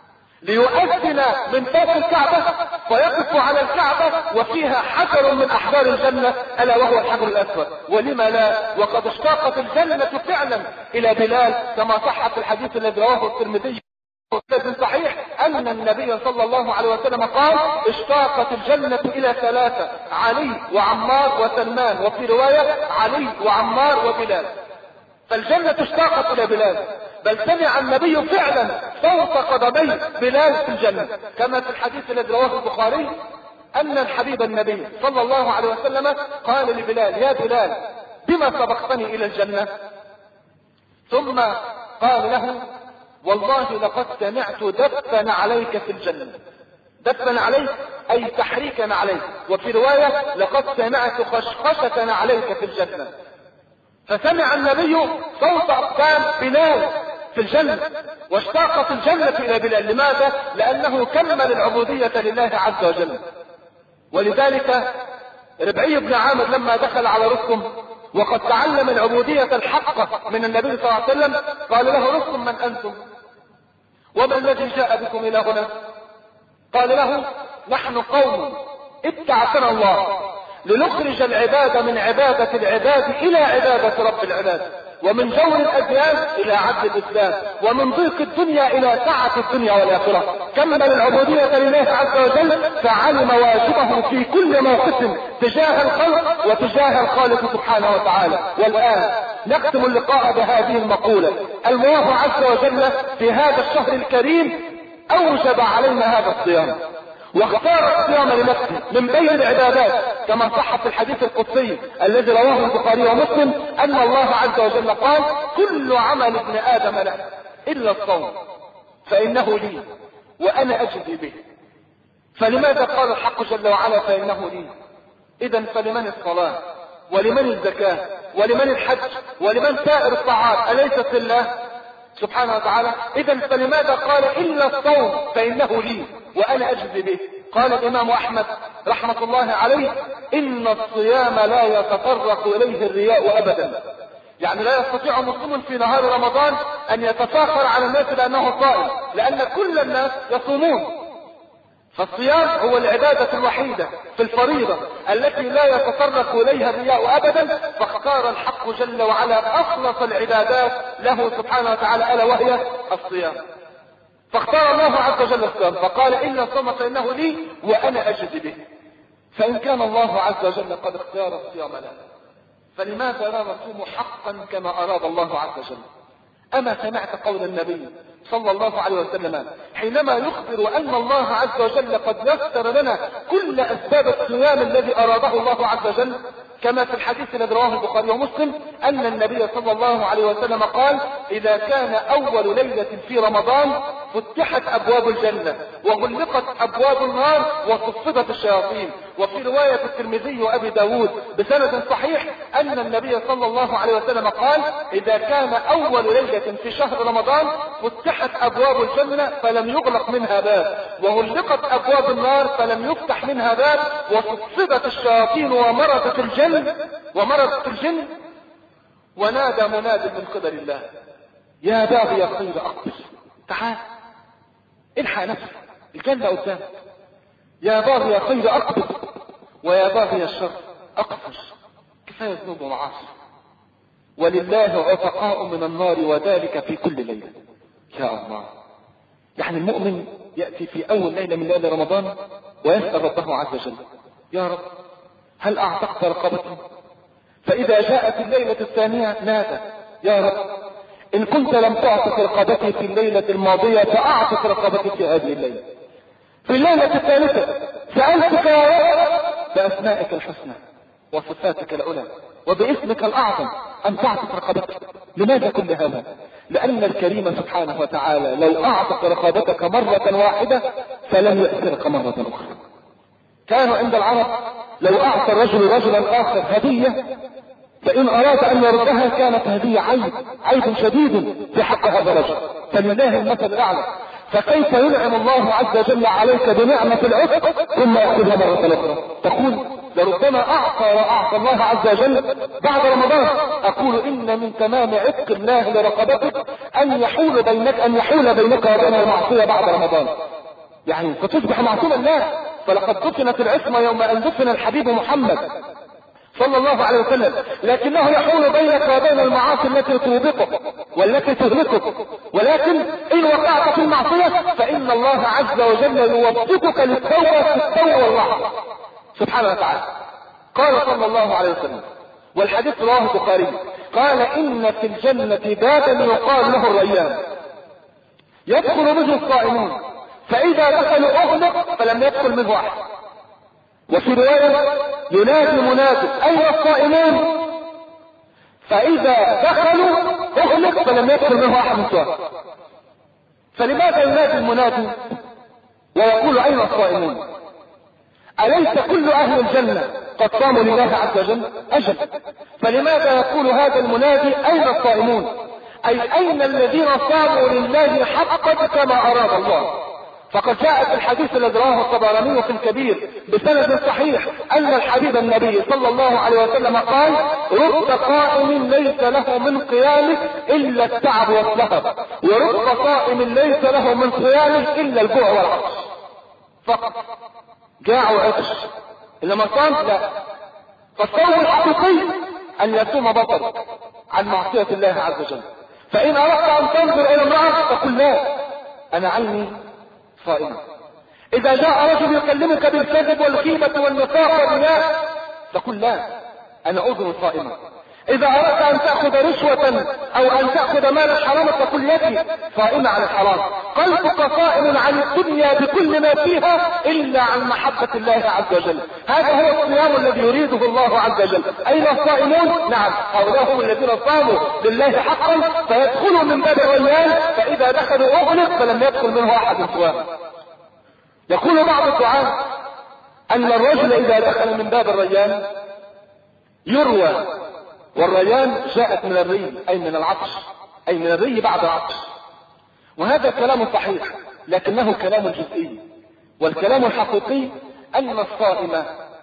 ليؤذن من فوق الكعبة، فيقف على الكعبة وفيها حجر من أحجار الجنة ألا وهو الحجر الأسود. ولما لا، وقد اشتاقت الجنة فعلا إلى بلال كما صح في الحديث الذي رواه الترمذي صحيح أن النبي صلى الله عليه وسلم قال: اشتاقت الجنة إلى ثلاثة: علي وعمار وسلمان، وفي رواية علي وعمار وبلال. فالجنة اشتاقت إلى بلال، بل سمع النبي فعلا صوت قدمي بلال في الجنة كما في الحديث الذي رواه البخاري أن الحبيب النبي صلى الله عليه وسلم قال لبلال: يا بلال، بما سبقتني إلى الجنة؟ ثم قال له: والله لقد سمعت دفا عليك في الجنة. دفا عليك أي تحريكا عليك، وفي رواية لقد سمعت خشخشة عليك في الجنة. فسمع النبي صوت أقدام بلال في الجنة واشتاقت الجنة إلى بلال. لماذا؟ لأنه كمل العبودية لله عز وجل. ولذلك ربعي بن عامر لما دخل على رستم وقد تعلم العبودية الحقة من النبي صلى الله عليه وسلم قال له: رستم، من أنتم؟ وما الذي جاء بكم إلى هنا؟ قال له: نحن قوم ابتعثنا الله لنخرج العباد من عبادة العباد إلى عبادة رب العباد، ومن جور الأديان إلى عدل الإسلام، ومن ضيق الدنيا إلى سعة الدنيا والآخرة. كمل العبودية لله عز وجل فعلم واجبه في كل موقف تجاه الخلق وتجاه الخالق سبحانه وتعالى. والآن نختم اللقاء بهذه المقولة: الله عز وجل في هذا الشهر الكريم أوجب علينا هذا الصيام، واختار الصيام لنفسه من بين العبادات كما صح في الحديث القدسي الذي رواه البخاري ومسلم أن الله عز وجل قال: كل عمل ابن آدم له إلا الصوم فإنه لي وأنا أجزي به. فلماذا قال الحق جل وعلا فإنه لي؟ إذن فلمن الصلاة ولمن الزكاة ولمن الحج ولمن سائر الطاعات أليست لله سبحانه وتعالى؟ إذا فلماذا قال إلا الصوم فإنه لي وأنا أجزي به؟ قال الإمام أحمد رحمة الله عليه إن الصيام لا يتطرق إليه الرياء أبدا. يعني لا يستطيع مسلم في نهار رمضان أن يتفاخر على الناس لأنه صائم، لأن كل الناس يصومون. فالصيام هو العبادة الوحيدة في الفريضة التي لا يتطرق إليها الرياء أبدا، فاختار الحق جل وعلا أخلص العبادات له سبحانه وتعالى ألا وهي الصيام. فاختار الله عز وجل الصيام فقال إلا الصوم فإنه لي وأنا أجزي به. فإن كان الله عز وجل قد اختار الصيام لنا فلماذا لا نصوم حقا كما أراد الله عز وجل؟ أما سمعت قول النبي صلى الله عليه وسلم حينما يخبر أن الله عز وجل قد يسر لنا كل أسباب الصيام الذي أراده الله عز وجل، كما في الحديث الذي رواه البخاري ومسلم أن النبي صلى الله عليه وسلم قال إذا كان أول ليلة في رمضان فتحت أبواب الجنة وغلقت أبواب النار وصفدت الشياطين. وفي رواية الترمذي وأبي داود بسند صحيح أن النبي صلى الله عليه وسلم قال إذا كان أول ليلة في شهر رمضان فتحت أبواب الجنة فلم يغلق منها باب وغلقت أبواب النار فلم يفتح منها باب وصفدت الشياطين ومرضت الجن ومرضت الجن. ونادى مناد من قبل الله يا باغي الخير أقبل، تعال الحق نفسك الجنة قدامك، يا باغي الخير أقبل ويا باغي الشر أقفش. كفاية ذنوب ومعاصي ولله عتقاء من النار وذلك في كل ليلة. يا الله، يعني المؤمن يأتي في أول ليلة من ليلة رمضان ويسأل ربه عز وجل يا رب هل أعتقت رقبتي؟ فإذا جاءت الليلة الثانية نادى يا رب إن كنت لم تعتق رقبتي في الليلة الماضية فأعتق رقبتي في هذه الليلة. في الليلة الثالثة سألتك يا رب بأسمائك الحسنى وصفاتك العلى وباسمك الأعظم أن تعتق رقبتك. لماذا كل هذا؟ لأن الكريم سبحانه وتعالى لو أعتق رقبتك مرة واحدة فلن يأسرك مرة أخرى. كانوا عند العرب لو أعطى الرجل رجلا آخر هدية فإن أراد أن يردها كانت هدية عيب عيب شديد في حق هذا الرجل، فلله المثل الأعلى. فكيف ينعم الله عز وجل عليك بنعمة العتق ثم يأخذها مرة أخرى؟ تقول لربما أعطى وأعطى الله عز وجل بعد رمضان. أقول إن من تمام عتق الله لرقبتك أن يحول بينك أن يحول بينك وبين المعصية بعد رمضان، يعني فتصبح معصوما الله. فلقد دفنت العصمة يوم أن دفن الحبيب محمد صلى الله عليه وسلم، لكنه يحول بينك وبين المعاصي التي توبقك والتي تهلكك. ولكن إن وقعت في المعصية فإن الله عز وجل يوفقك للتوبة في التوبة واللحظة سبحانه وتعالى. قال صلى الله عليه وسلم والحديث رواه البخاري قال إن في الجنة بابا يقال له الريان يدخل منه الصائمون فإذا دخلوا أغلق فلم يدخل منه أحد. وفي رواية ينادي منادي أين الصائمون فإذا دخلوا أغلق فلم يدخل منه أحد سواء. فلماذا ينادي المنادي ويقول أين الصائمون؟ أليس كل أهل الجنة قد صاموا لله عز وجل؟ أجل. فلماذا يقول هذا المنادي أين الصائمون؟ أي أين الذين صاموا لله حقا كما أراد الله؟ فقد جاء في الحديث الذي رواه الطبراني في الكبير بسند صحيح أن الحبيب النبي صلى الله عليه وسلم قال رب قائم ليس له من قيامه إلا التعب والسهر ورب قائم ليس له من قيامه إلا الجوع والعطش. فقط جاع وعطش، إنما صام لا. فالصوم الحقيقي أن يصوم بطل عن معصية الله عز وجل. فإن أردت أن تنظر إلى امرأة فقل لا أنا عيني صائمة. إذا جاء رجل يكلمك بالكذب والغيبة والنفاق والرياء فقل لا أنا أذن صائمة. إذا أردت أن تأخذ رشوة أو أن تأخذ مال حرام فقل يدي صائمة عن الحرام. قلبك صائم عن الدنيا بكل ما فيها إلا عن محبة الله عز وجل. هذا هو الصيام الذي يريده الله عز وجل. أين الصائمون؟ نعم هؤلاء هم الذين صاموا لله حقا فيدخلوا من باب الريان فإذا دخلوا أغلق فلم يدخل منه أحد سواه. يقول بعض الدعاة أن الرجل إذا دخل من باب الريان يروى والريان جاءت من الري أي من العطش، أي من الري بعد العطش. وهذا كلام صحيح لكنه كلام جزئي، والكلام الحقيقي أن الصائم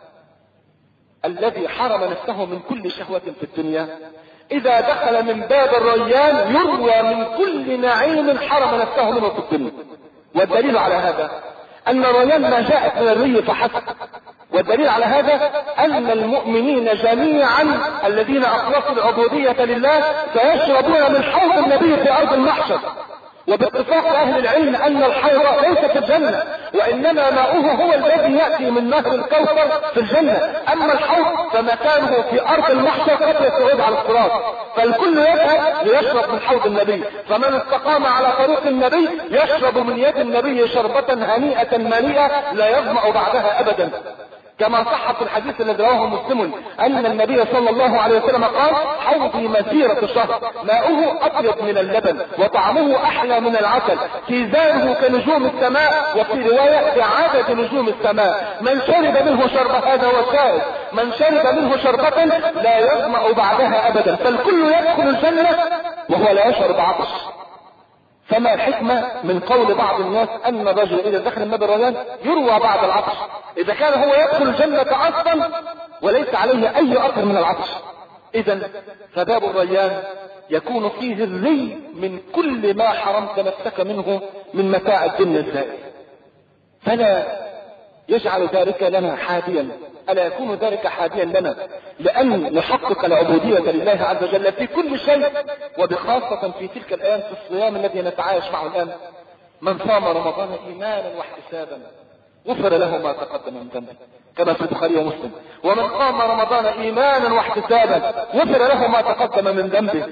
الذي حرم نفسه من كل شهوة في الدنيا إذا دخل من باب الريان يروى من كل نعيم حرم نفسه منه في الدنيا. والدليل على هذا أن الريان ما جاءت من الري فحسب، والدليل على هذا أن المؤمنين جميعا الذين أخلصوا العبودية لله سيشربون من حوض النبي في أرض المحشر. وباتفاق أهل العلم أن الحوض ليس في الجنة، وإنما ماؤه هو الذي يأتي من نهر الكوثر في الجنة، أما الحوض فمكانه في أرض المحشر قبل الصعود على الصراط، فالكل يذهب ليشرب من حوض النبي. فمن استقام على طريق النبي يشرب من يد النبي شربة هنيئة مليئة لا يظمأ بعدها أبدا، كما صح في الحديث الذي رواه مسلم أن النبي صلى الله عليه وسلم قال: حوضي مسيرة شهر، ماؤه أطيب من اللبن وطعمه أحلى من العسل، كيزانه كنجوم السماء، وفي رواية كعدد نجوم السماء، من شرب منه شربة هذا هو الشاهد، من شرب منه شربة لا يظمأ بعدها أبدا، فالكل يدخل الجنة وهو لا يشعر بعطش. فما الحكمة من قول بعض الناس أن الرجل إذا دخل من باب الريان يروى بعد العطش، إذا كان هو يدخل الجنة أصلا وليس عليه أي أثر من العطش؟ إذا فباب الريان يكون فيه الري من كل ما حرمت نفسك منه من متاع الدنيا الزائل، فلا يجعل ذلك لنا حاديا، ألا يكون ذلك حاديا لنا لأن نحقق العبودية لله عز وجل في كل شيء، وبخاصة في تلك الأيام في الصيام الذي نتعايش معه الآن. من صام رمضان إيمانا واحتسابا غفر له ما تقدم من ذنبه، كما في البخاري ومسلم. ومن قام رمضان إيمانا واحتسابا غفر له ما تقدم من ذنبه.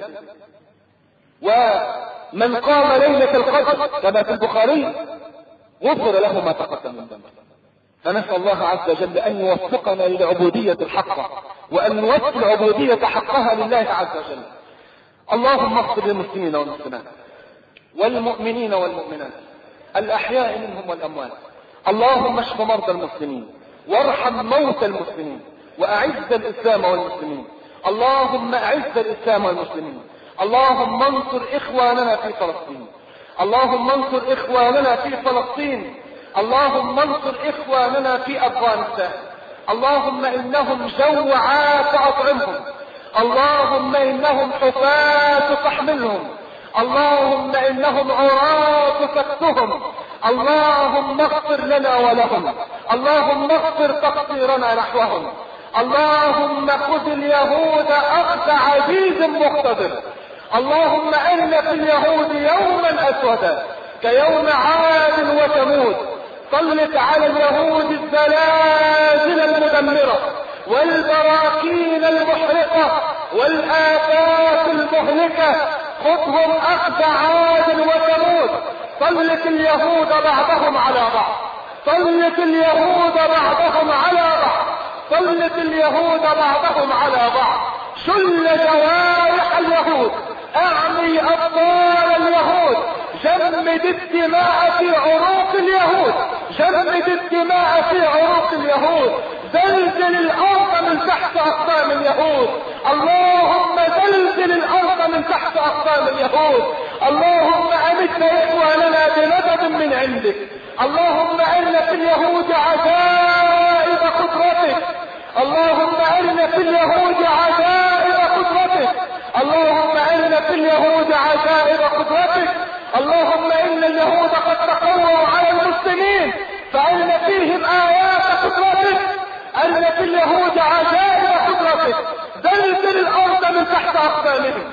ومن قام ليلة القدر كما في البخاري غفر له ما تقدم من ذنبه. فنسأل الله عز وجل أن يوفقنا للعبودية الحقة، وأن نوفق العبودية حقها لله عز وجل. اللهم اغفر للمسلمين والمسلمات والمؤمنين والمؤمنات الأحياء منهم والأموات. اللهم اشف مرضى المسلمين وارحم موتى المسلمين وأعز الإسلام والمسلمين. اللهم أعز الإسلام والمسلمين. اللهم انصر إخواننا في فلسطين. اللهم انصر إخواننا في فلسطين. اللهم انصر إخواننا في أفغانستان. اللهم إنهم جوعى فأطعمهم. اللهم إنهم حفاة فاحملهم. اللهم إنهم عراة فاكسهم. اللهم اغفر لنا ولهم. اللهم اغفر تقصيرنا نحوهم. اللهم خذ اليهود أخذ عزيز مقتدر. اللهم إن في اليهود يوما أسودا كيوم عاد وثمود. سلط على اليهود الزلازل المدمرة والبراكين المحرقة والآفات المهلكة. خذهم أخذ عاد وثمود. سلط اليهود بعضهم على بعض. سلط اليهود بعضهم على بعض. سلط اليهود بعضهم على بعض. شل جوارح اليهود. اعمي ابطال اليهود. جمد الدماء في عروق اليهود. جمد الدماء في عروق اليهود. زلزل الارض من تحت اقدام اليهود. اللهم زلزل الارض من تحت اقدام اليهود. اللهم امت اخواننا بمدد من عندك. اللهم ارنا في اليهود عجائب قدرتك. اللهم ارنا في اليهود عجائب قدرتك. اللهم ارنا في اليهود عجائب قدرتك. اللهم ان اليهود قد تقووا على المسلمين فارنا فيهم ايات قدرتك. ارنا في اليهود عجائب قدرتك. زلزل الارض من تحت اقدامهم.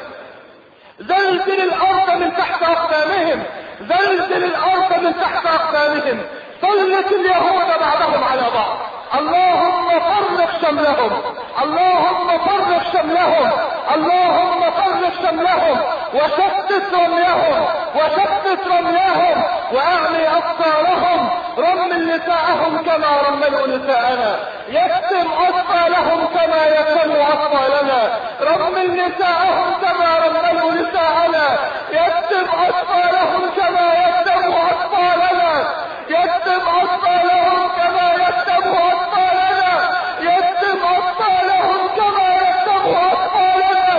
زلزل الارض من تحت اقدامهم. زلزل الارض من تحت اقدامهم. سلط اليهود بعضهم على بعض. اللهم فرق شملهم. اللهم فرق شملهم. اللهم فرق شملهم وشتت رميهم. وشتت رميهم واعمي ابصارهم. رمل نساءهم كما رملوا نساءنا. يتم اطفالهم كما يتم اطفالنا. رمل نساءهم كما رملوا نساءنا. يتم اطفالهم كما يتم اطفالنا. يتم اطفالهم كما يتم اطفالنا. يتم اطفالهم كما يتم اطفالنا.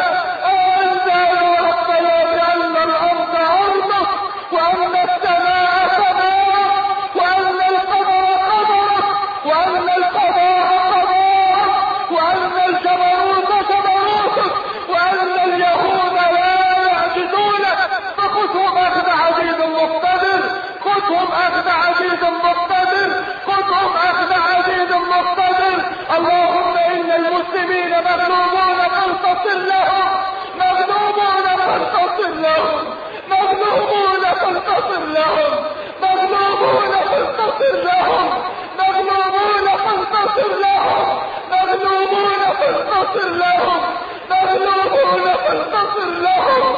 فانتصر لهم، مغلوبون فانتصر لهم، مغلوبون فانتصر لهم، مغلوبون فانتصر لهم، مغلوبون فانتصر لهم، مغلوبون فانتصر لهم، مغلوبون فانتصر لهم.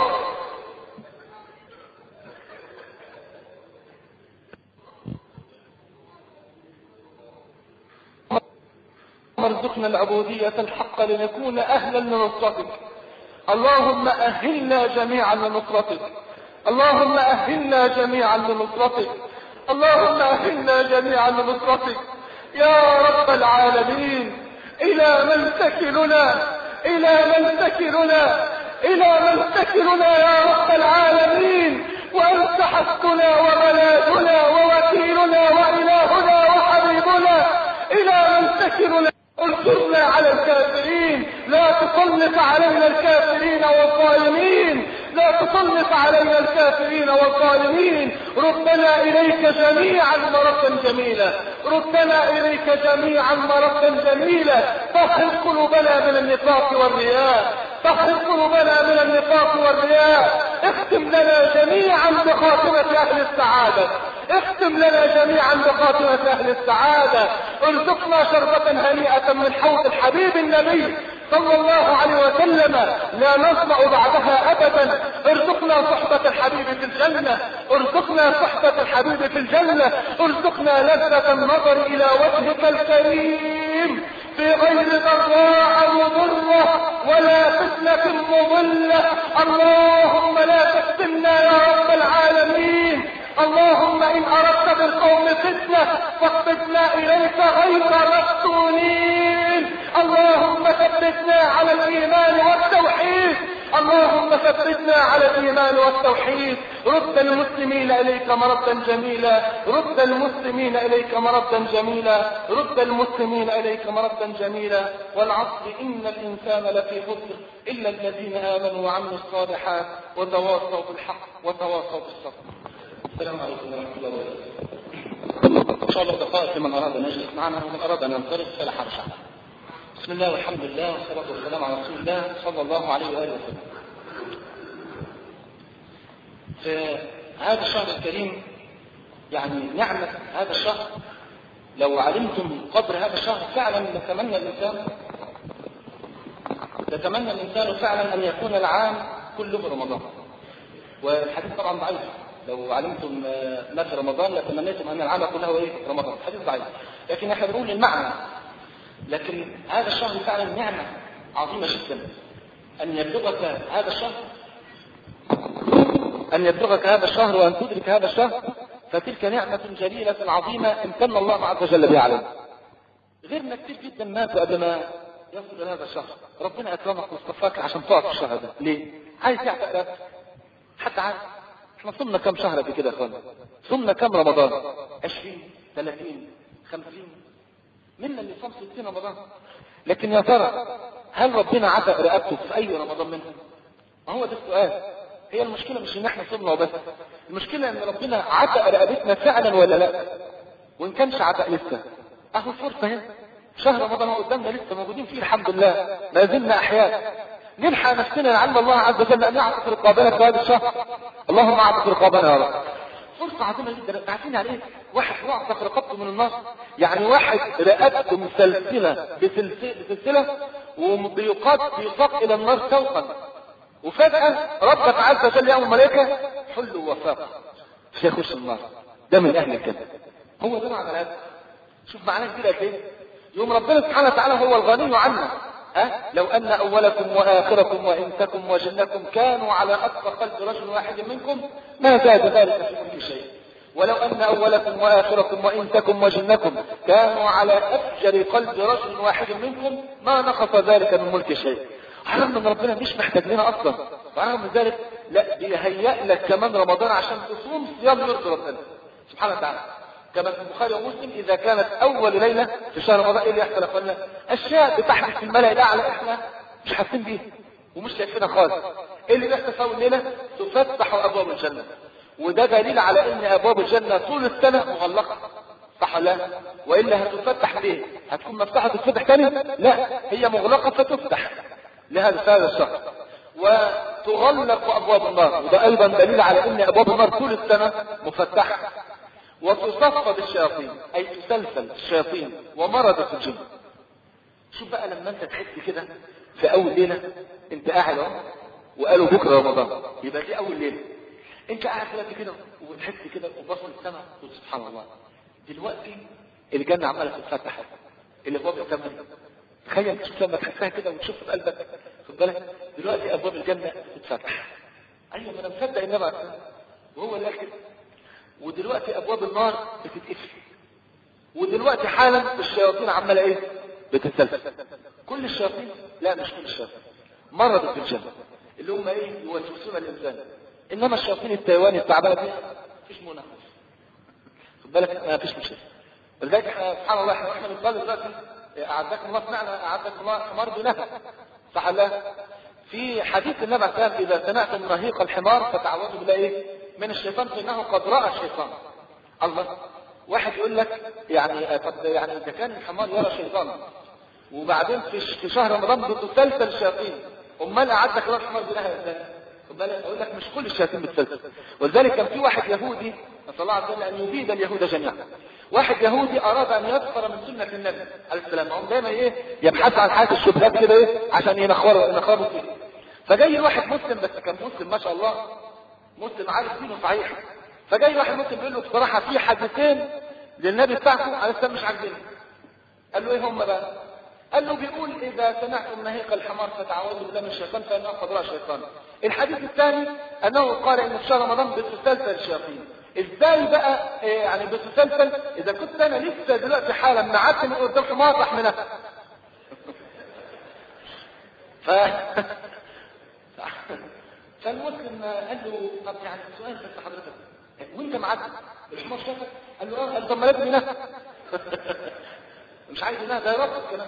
ارزقنا العبودية الحق لنكون أهلا لنصرتك. اللهم أهلنا جميعا لنصرتك، اللهم أهلنا جميعا لنصرتك، اللهم أهلنا جميعا لنصرتك يا رب العالمين. إلى من تكلنا، إلى من تكلنا، إلى من تكلنا يا رب العالمين، وأنت حسبنا وملاذنا ووكيلنا وإلهنا وحبيبنا. إلى من تكلنا، انصرنا على الكافرين، لا تسلط علينا الكافرين والظالمين، لا تسلط علينا الكافرين والظالمين. ردنا إليك جميعا مرة جميلة، ردنا إليك جميعا مرة جميلة. طهر قلوبنا من النفاق والرياء، طهر قلوبنا من النفاق والرياء. اختم لنا جميعا بخاتمة أهل السعادة، اختم لنا جميعا بخاتمة أهل السعادة. ارزقنا شربة هنيئة من حوض الحبيب النبي صلى الله عليه وسلم لا نظمأ بعدها أبدا. ارزقنا صحبة الحبيب في الجنة، ارزقنا صحبة الحبيب في الجنة، ارزقنا لذة النظر إلى وجهك الكريم في غير ضراء مضرة ولا فتنة مضلة. اللهم لا تفتنا يا رب العالمين. اللهم إن أردت بالقوم فتنة فاقبضنا إليك غير مفتونين. اللهم ثبتنا على الإيمان والتوحيد، اللهم ثبتنا على الإيمان والتوحيد. رد المسلمين إليك مردا جميلا، رد المسلمين إليك مردا جميلا، رد المسلمين إليك مردا جميلا. والعصر إن الإنسان لفي خسر إلا الذين آمنوا وعملوا الصالحات وتواصوا بالحق وتواصوا بالصبر. السلام عليكم ورحمة الله وبركاته. إن شاء الله دقائق لمن أراد أن يجلس معنا ومن أراد أن ينصرف فلا حرج. بسم الله والحمد لله والصلاة والسلام على رسول الله صلى الله عليه وآله وسلم. في هذا الشهر الكريم يعني نعمة هذا الشهر، لو علمتم قدر هذا الشهر فعلا نتمنى الإنسان نتمنى الإنسان فعلا أن يكون العام كله رمضان. والحديث طبعا ضعيف، لو علمتم ما في رمضان لتمنيتم أن العام كله إيه رمضان. حديث ضعيف، لكن احنا بنقول المعنى. لكن هذا الشهر فعلا نعمة عظيمة جدا أن يبلغك هذا الشهر، أن يبلغك هذا الشهر وأن تدرك هذا الشهر، فتلك نعمة جليلة عظيمة امتن الله عز وجل بها علينا. غيرنا كتير جدا ماتوا قبل ما يصل هذا الشهر. ربنا أكرمك واصطفاك عشان تقف في الشهر ده. ليه؟ عايز يعتق رأسك. حتى عارف احنا صمنا كم شهر قبل كده يا اخوانا؟ صمنا كم رمضان؟ عشرين، ثلاثين، خمسين، منا اللي صام ستين رمضان. لكن يا ترى هل ربنا عتق رقبته في اي رمضان منهم؟ ما هو ده السؤال. هي المشكله مش ان احنا صمنا وبس، المشكله ان ربنا عتق رقبتنا فعلا ولا لا. وان كانش عتق لسه اهو فرصه هنا، شهر رمضان هو قدامنا لسه موجودين فيه الحمد لله، ما زلنا احياء. نلحق نفسنا لعل الله عز وجل ان يعتق رقابنا في هذا الشهر. اللهم اعتق رقابنا يا رب. فرصه عظيمه جدا. عارفين عليه واحد يعتق رقبته من النار؟ يعني واحد رقبته مسلسله بسلسله وبيقاد بيساق الى النار سوقا، وفجاه ربك عز وجل يا الملائكه حلوا وفاقه مش هيخش النار. ده من اهل الجنه. هو ده معنى الآية. شوف معناه كده قد ايه. يوم ربنا سبحانه وتعالى هو الغني عنا. أه؟ لو أن أولكم وآخركم وإنسكم وجنكم كانوا على أتقى قلب رجل واحد منكم ما زاد ذلك في كل شيء. ولو أن أولكم وآخركم وإنسكم وجنكم كانوا على أفجر قلب رجل واحد منكم ما نقص ذلك من ملك شيء. رغم ان ربنا مش محتاج لنا اصلا، ورغم ذلك لا بيهيأ لك كمان رمضان عشان تصوم صيام يرضي ربنا سبحانه وتعالى. كما في البخاري ومسلم اذا كانت اول ليله في شهر رمضان ايه اللي يحصل يا اخوانا؟ اشياء بتحدث في الملأ الاعلى احنا مش حاسين بيها ومش شايفينها خالص. ايه اللي بيحصل في اول ليله؟ تفتح ابواب الجنه، وده دليل على ان ابواب الجنه طول السنه مغلقه، صح ولا لا؟ والا هتفتح ليه؟ هتكون مفتوحه تتفتح تاني؟ لا، هي مغلقه فتفتح. لهذا هذا الشهر، وتغلق ابواب النار، وده ايضا دليل على ان ابواب النار طول السنه مفتحه، وتصفد الشياطين اي تسلسل الشياطين ومرضت الجن. شوف بقى لما انت تحس كده في اول ليله انت قاعد اهو وقالوا بكره رمضان، يبقى دي اول ليله انت قاعد دلوقتي كده وتحس كده وبص للسماء تقول سبحان الله دلوقتي الجنه عماله تتفتح، الابواب الثمانيه. تخيل تشوف لما تحسها كده وتشوف في قلبك، خد بالك دلوقتي ابواب الجنه تتفتح. ايوه ما انا مصدق النبي عليه الصلاه وهو اللي قال كده. ودلوقتي ابواب النار بتتقفل، ودلوقتي حالا الشياطين عماله ايه؟ بتتسلسل. كل الشياطين؟ لا مش كل الشياطين، مرضت في الجنه اللي هم ايه؟ يوسوسون الانسان. انما الشياطين التايواني التعبانه دي مفيش منافس، خد بالك ما فيش مشكله. ولذلك احنا سبحان الله احنا واحنا بنصلي دلوقتي اعزكم الله سمعنا اعزكم الله حمار بنهى، صح ولا لا؟ في حديث النبي عليه الصلاه اذا سمعتم نهيق الحمار فتعوذوا بالله ايه؟ من الشيطان فانه قد راى الشيطان. الله، واحد يقول لك يعني قد يعني اذا كان الحمار يرى شيطانا وبعدين في في شهر رمضان بتسلسل الشياطين، امال اعزك الله الحمار بنهى ازاي؟ خد بالك اقول لك مش كل الشياطين بتسلسل. ولذلك كان في واحد يهودي نسال الله عز وجل ان يبيد اليهود جميعا. واحد يهودي اراد ان يظفر من سنه النبي عليه السلام، هم دايما ايه؟ يبحث عن حاجه الشبهات كده ايه؟ عشان ينخروا ينخروا فيه. فجاي واحد مسلم، بس كان مسلم ما شاء الله مسلم عارف دينه صحيح، فجاي واحد مسلم بيقول له بصراحه في حديثين للنبي بتاعكم عليه السلام مش عاجبيني. قال له ايه هم بقى؟ قال له بيقول اذا سمعتم نهيق الحمار فتعوذوا بالله من الشيطان فانه قد راى الشيطان. الحديث الثاني انه قال ان في شهر رمضان بتسلسل الشياطين. ازاي بقى إيه يعني بتسلسل؟ اذا كنت انا لسه دلوقتي حالا معدي من قدام حمار راح منها. ف فالمسلم قال له طب يعني سؤال بس حضرتك وانت معدي الحمار شافك؟ قال له اه. قال طب ما لازم ينهى. مش عايز ينهى، ده يربط كمان.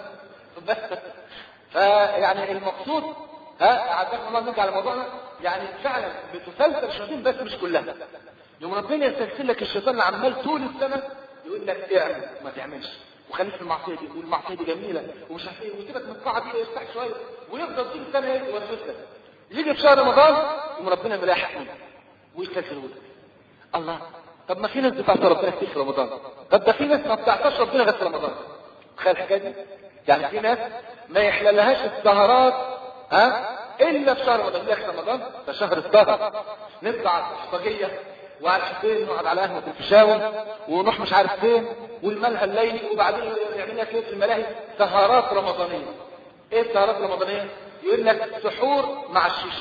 فيعني المقصود ها اعزكم الله نرجع لموضوعنا، يعني فعلا بتسلسل الشياطين بس مش كلها. يوم ربنا يسترسل لك الشيطان اللي عمال طول السنه يقول لك اعمل ما تعملش وخليك في المعصيه دي والمعصيه دي جميله ومش عارف ايه وسيبك من الطاعه دي يفتح شويه ويفضل طول السنه يوسوس لك. يجي في شهر رمضان يوم ربنا ملاحق منه ويسترسل لك. الله، طب ما في ناس بتعصى ربنا كتير في رمضان، طب ده في ناس ما بتعصاش ربنا غير في رمضان. تخيل الحكايه دي؟ يعني في ناس ما يحللهاش السهرات ها الا في شهر رمضان. يا رمضان ده شهر السهر، نطلع على الصفاجيه وعلى الحسين ونقعد على قهوه الفيشاوي ونروح مش عارف فين والملهى الليلي، وبعدين يعمل لك في الملاهي سهرات رمضانيه. ايه السهرات الرمضانيه؟ يقول لك سحور مع الشيشه.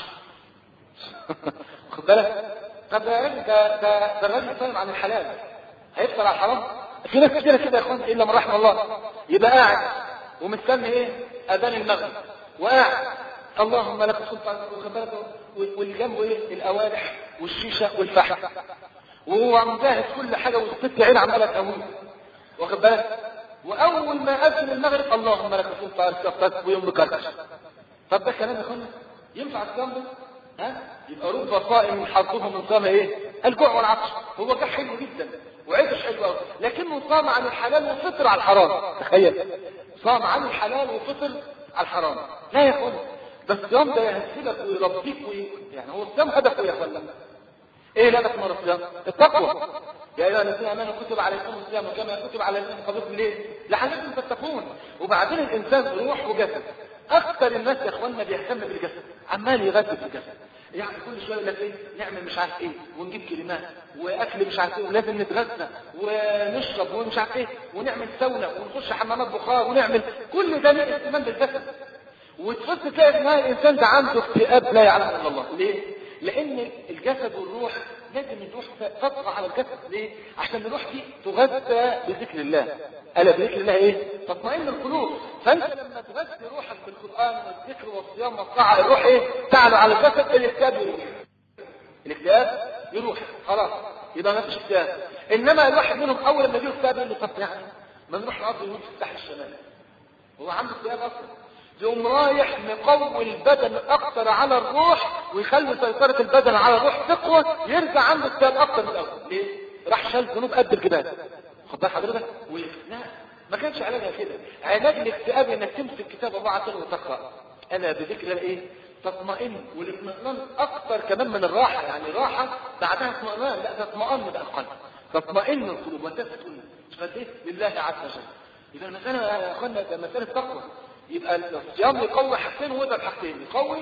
خد بالك؟ طب يا راجل ده ده ده الراجل فاهم عن الحلال هيفطر على الحرام؟ في ناس كتير كده يا اخوان الا من رحم الله، يبقى قاعد ومستني ايه؟ اذان المغرب وقاعد اللهم لك السلطان واللي جنبه ايه؟ الاوالح والشيشه والفحم، وهو مجهز كل حاجه والست عين عماله تقوم، واخد بالك؟ واول ما اذن المغرب اللهم لك السلطان استغفرت ويوم بكرش. طب ده كلام يا اخوانا ينفع الكلام ده؟ ها؟ يبقى رب صائم حظه من صام ايه؟ الجوع والعطش. هو كان حلو جدا وعيش حلو قوي، لكنه صام عن الحلال وفطر على الحرام. تخيل، صام عن الحلال وفطر على الحرام. لا يا اخوانا، ده الصيام ده يهذبك ويربيك وي... يعني هو الصيام هدفه يا اخوانا ايه الهدف من الصيام؟ التقوى. يا ايها الذين امنوا كتب عليكم الصيام كما كتب على الذين من قبلكم ليه؟ لعلكم تتقون. وبعدين الانسان روح وجسد. اكثر الناس يا اخوانا بيهتم بالجسد، عمال يغذي في الجسد، يعني كل شويه يقول لك ايه؟ نعمل مش عارف ايه ونجيب كلمات واكل مش عارف ايه ولازم نتغذى ونشرب ومش عارف ايه ونعمل سونا ونخش حمامات بخار ونعمل كل ده من اهتمام بالجسد. وتبص تلاقي ان الانسان ده عنده اكتئاب لا يعلم الا الله. ليه؟ لان الجسد والروح لازم الروح تطغى على الجسد. ليه؟ عشان الروح دي تغذى بذكر الله. الا بذكر الله ايه؟ تطمئن القلوب. فانت لما تغذي روحك بالقران والذكر والصيام والطاعه الروح ايه؟ تعلو على الجسد، الاكتئاب يروح. الاكتئاب يروح خلاص، يبقى ما فيش اكتئاب. انما الواحد منهم اول لما يجي اكتئاب يقول له طب يعني ما نروح نقضي يوم في الساحل الشمالي. هو عنده اكتئاب اصلا. يقوم رايح مقوي البدن اكثر على الروح ويخلي سيطره البدن على الروح تقوى، يرجع عنده اكتئاب اكثر من الاول. ليه؟ راح شال ذنوب قد الجبال. خد بال حضرتك؟ لا ما كانش علاجها كده. علاج الاكتئاب انك تمسك كتاب الله عز وجل وتقرا، انا بذكر ايه تطمئن، والاطمئنان اكتر كمان من الراحه، يعني راحه بعدها اطمئنان، لا تطمئن بقى القلب، تطمئن القلوب وتسكن فديت لله عز وجل. اذا المساله يا اخوانا ده مساله تقوى. يبقى الصيام يقوي حاجتين وده الحاجتين، يقوي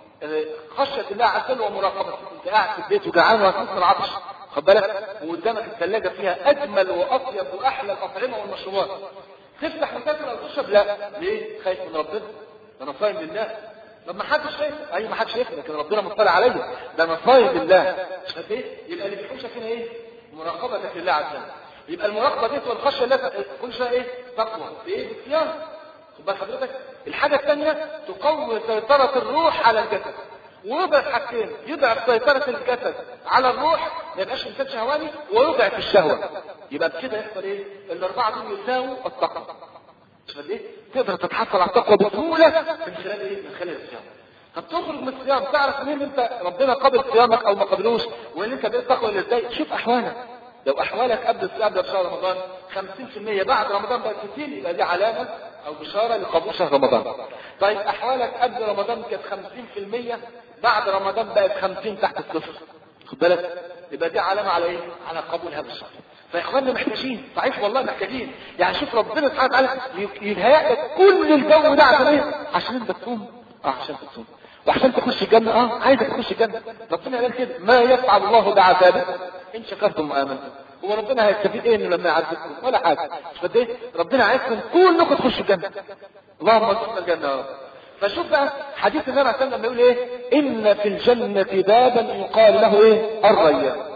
خشيه الله عز وجل ومراقبته. انت قاعد في البيت وجعان وهتموت من العطش، خد بالك، وقدامك الثلاجه فيها اجمل واطيب واحلى الاطعمه والمشروبات، تفتح وتاكل او تشرب؟ لا. ليه؟ خايف من ربنا، انا صايم لله. طب ما حدش شايف، اي ما حدش شايفني لكن ربنا مطلع عليا، ده انا صايم لله. شايف ايه؟ يبقى اللي بيحوشك هنا ايه؟ مراقبتك لله عز وجل. يبقى المراقبه دي والخشيه لله كل شيء ايه؟ تقوى بايه؟ بالصيام. خد بال حضرتك. الحاجه الثانيه تقوي سيطره الروح على الجسد، ويضعف حاجتين، يضعف سيطره الجسد على الروح ما يبقاش انسان شهواني، ويضعف الشهوه. يبقى بكده يحصل ايه؟ الاربعه دول يساووا التقوى. شوف ايه؟ تقدر تتحصل على التقوى بسهوله من خلال ايه؟ من خلال الصيام. طب تخرج من الصيام تعرف منين انت ربنا قبل صيامك او ما قبلوش، وان انت بقيت تقوى ازاي؟ شوف احوالك. لو احوالك قبل الصيام ده بشهر رمضان خمسين في المية، بعد رمضان بقت ستين، يبقى دي علامه او بشاره لقبول شهر رمضان. طيب احوالك قبل رمضان كانت خمسين في المية، بعد رمضان بقت خمسين تحت الصفر، خد بالك، يبقى دي علامه على ايه؟ على قبول هذا الشهر. فيا اخواننا محتاجين، صحيح والله محتاجين، يعني شوف ربنا سبحانه وتعالى يهيئ لك كل الجو ده عشان ايه؟ عشان انت تصوم، اه عشان تصوم وعشان تخش الجنه، اه عايزك تخش الجنه. ربنا قال كده ما يفعل الله بعذابكم ان شكرتم وامنتم. هو ربنا هيستفيد ايه انه لما يعذبكم؟ ولا حاجه. مش قد ايه؟ ربنا عايزكم كلكم تخشوا الجنه. اللهم ارزقنا الجنه يا رب. فشوف بقى حديث النبي عليه الصلاه والسلام لما يقول ايه؟ ان في الجنه بابا يقال له ايه؟ الريان.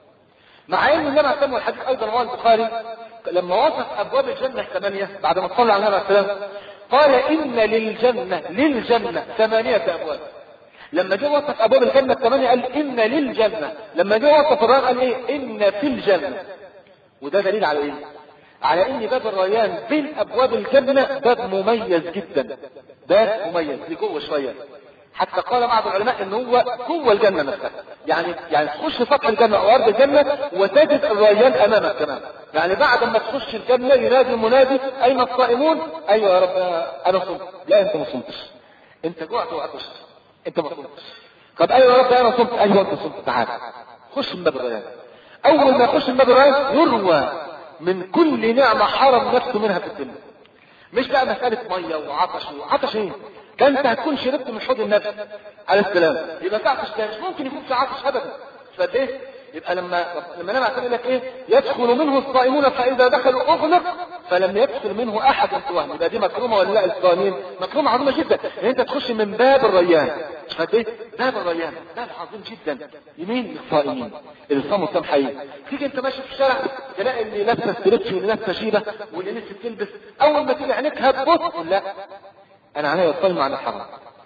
مع ان النبي عليه الصلاه والسلام والحديث ايضا رواه البخاري لما وصف ابواب الجنه الثمانيه بعد ما صلى على النبي عليه الصلاه والسلام قال ان للجنه للجنه ثمانيه ابواب. لما جه وصف ابواب الجنه الثمانيه قال ان للجنه، لما جه وصف الريان قال ايه؟ ان في الجنه. وده دليل على ايه؟ على ان باب الريان بين ابواب الجنه باب مميز جدا، باب مميز لجوه شويه، حتى قال بعض العلماء ان هو جوه الجنه نفسها، يعني يعني تخش سطح الجنه او ارض الجنه وتجد الريان امامك تماما. يعني بعد ما تخش الجنه ينادي المنادي اين الصائمون؟ ايوه يا رب انا صمت. لا انت ما صمتش، انت جوعت وعطشت، انت ما صمتش. طب ايوه يا رب انا صمت. ايوه انت صمت، تعال خش من باب الريان. اول ما يخش من باب الريان يروى من كل نعمه حرم نفسه منها في الدنيا. مش بقى مساله ميه وعطش، وعطش ايه؟ ده انت هتكون شربت من حوض النبي عليه السلام، يبقى تعطش تاني، مش ممكن يكون في عطش ابدا. فقد ايه؟ يبقى لما لما نبع يقول لك ايه؟ يدخل منه الصائمون فاذا دخلوا اغلق فلم يدخل منه احد سواهم. يبقى دي مكرمه ولا لا؟ الصائمين مكرمه عظيمه جدا، ان انت تخش من باب الريان. فقد ايه؟ باب الريان باب عظيم جدا يمين للصائمين اللي صاموا صيام حقيقي. تيجي انت ماشي في الشارع تلاقي اللي لابسه ستريتش واللي لابسه شيبه واللي لسه تلبس، اول ما تيجي عينيك هتبص لا انا عليا صايم عن الحرام.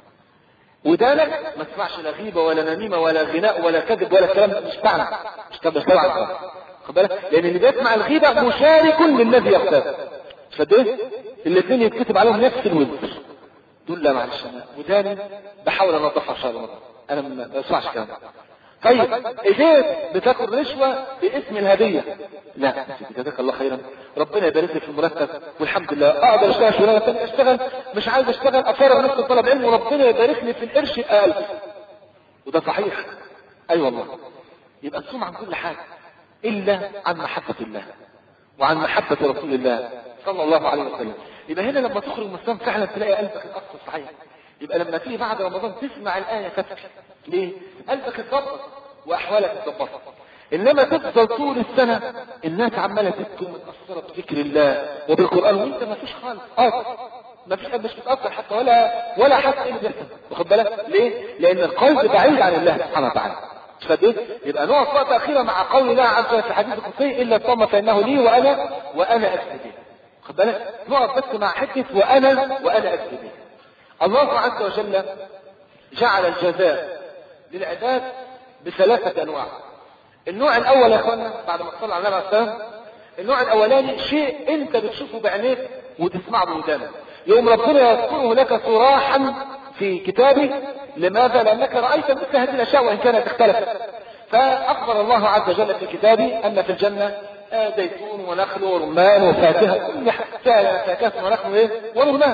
ودانك ما تسمعش لا غيبه ولا نميمه ولا غناء ولا كذب ولا الكلام ده، مش بتاعنا، مش تبع الحرام. خد بالك، لان اللي بيسمع الغيبه مشارك للذي يغتاب. فده الاثنين يتكتب عليهم نفس الوزر. دول لا معلش انا وداني بحاول انظفها ان شاء الله، انا ما بسمعش كلام. طيب ايديك بتاكل رشوه باسم الهديه، لا جزاك الله خيرا، ربنا يبارك لي في المرتب والحمد لله اقدر اشتغل شغلانه ثانيه اشتغل، مش عايز اشتغل افرغ نفسي طلب علم وربنا يبارك لي في القرش الألف. وده صحيح، اي أيوة والله. يبقى تصوم عن كل حاجه الا عن محبه الله وعن محبه رسول الله صلى الله عليه وسلم. يبقى هنا لما تخرج من الصيام فعلا تلاقي قلبك الاصل صحيح. يبقى لما تيجي بعد رمضان تسمع الايه تبكي. ليه؟ قلبك اتظبط واحوالك اتظبطت. انما تفضل طول السنه الناس عماله تبكي ومتاثره بذكر الله وبالقران وانت ما فيش خالص، اه ما فيش حد مش متاثر حتى ولا ولا حتى ايه اللي بيحصل. واخد بالك ليه؟ لان القلب بعيد عن الله سبحانه وتعالى. فدي يبقى نقف وقت اخيره مع قول الله عز وجل في حديث القدسي الا الصوم فانه لي وانا وانا اجزي به. واخد بالك؟ نقف بس مع حته وانا وانا اجزي به. الله عز وجل جعل الجزاء للعباد بثلاثة انواع. النوع الاول يا اخوانا بعد ما صلى على النبي عليه السلام، النوع الاولاني شيء انت بتشوفه بعينيك وتسمعه بودانك، يوم ربنا يذكره لك صراحا في كتابه. لماذا؟ لانك رايت مثل هذه الاشياء وان كانت اختلفت. فاخبر الله عز وجل في كتابه ان في الجنه زيتون ونخل ورمان وفاكهه، كل فاكهه ونخل ورمان.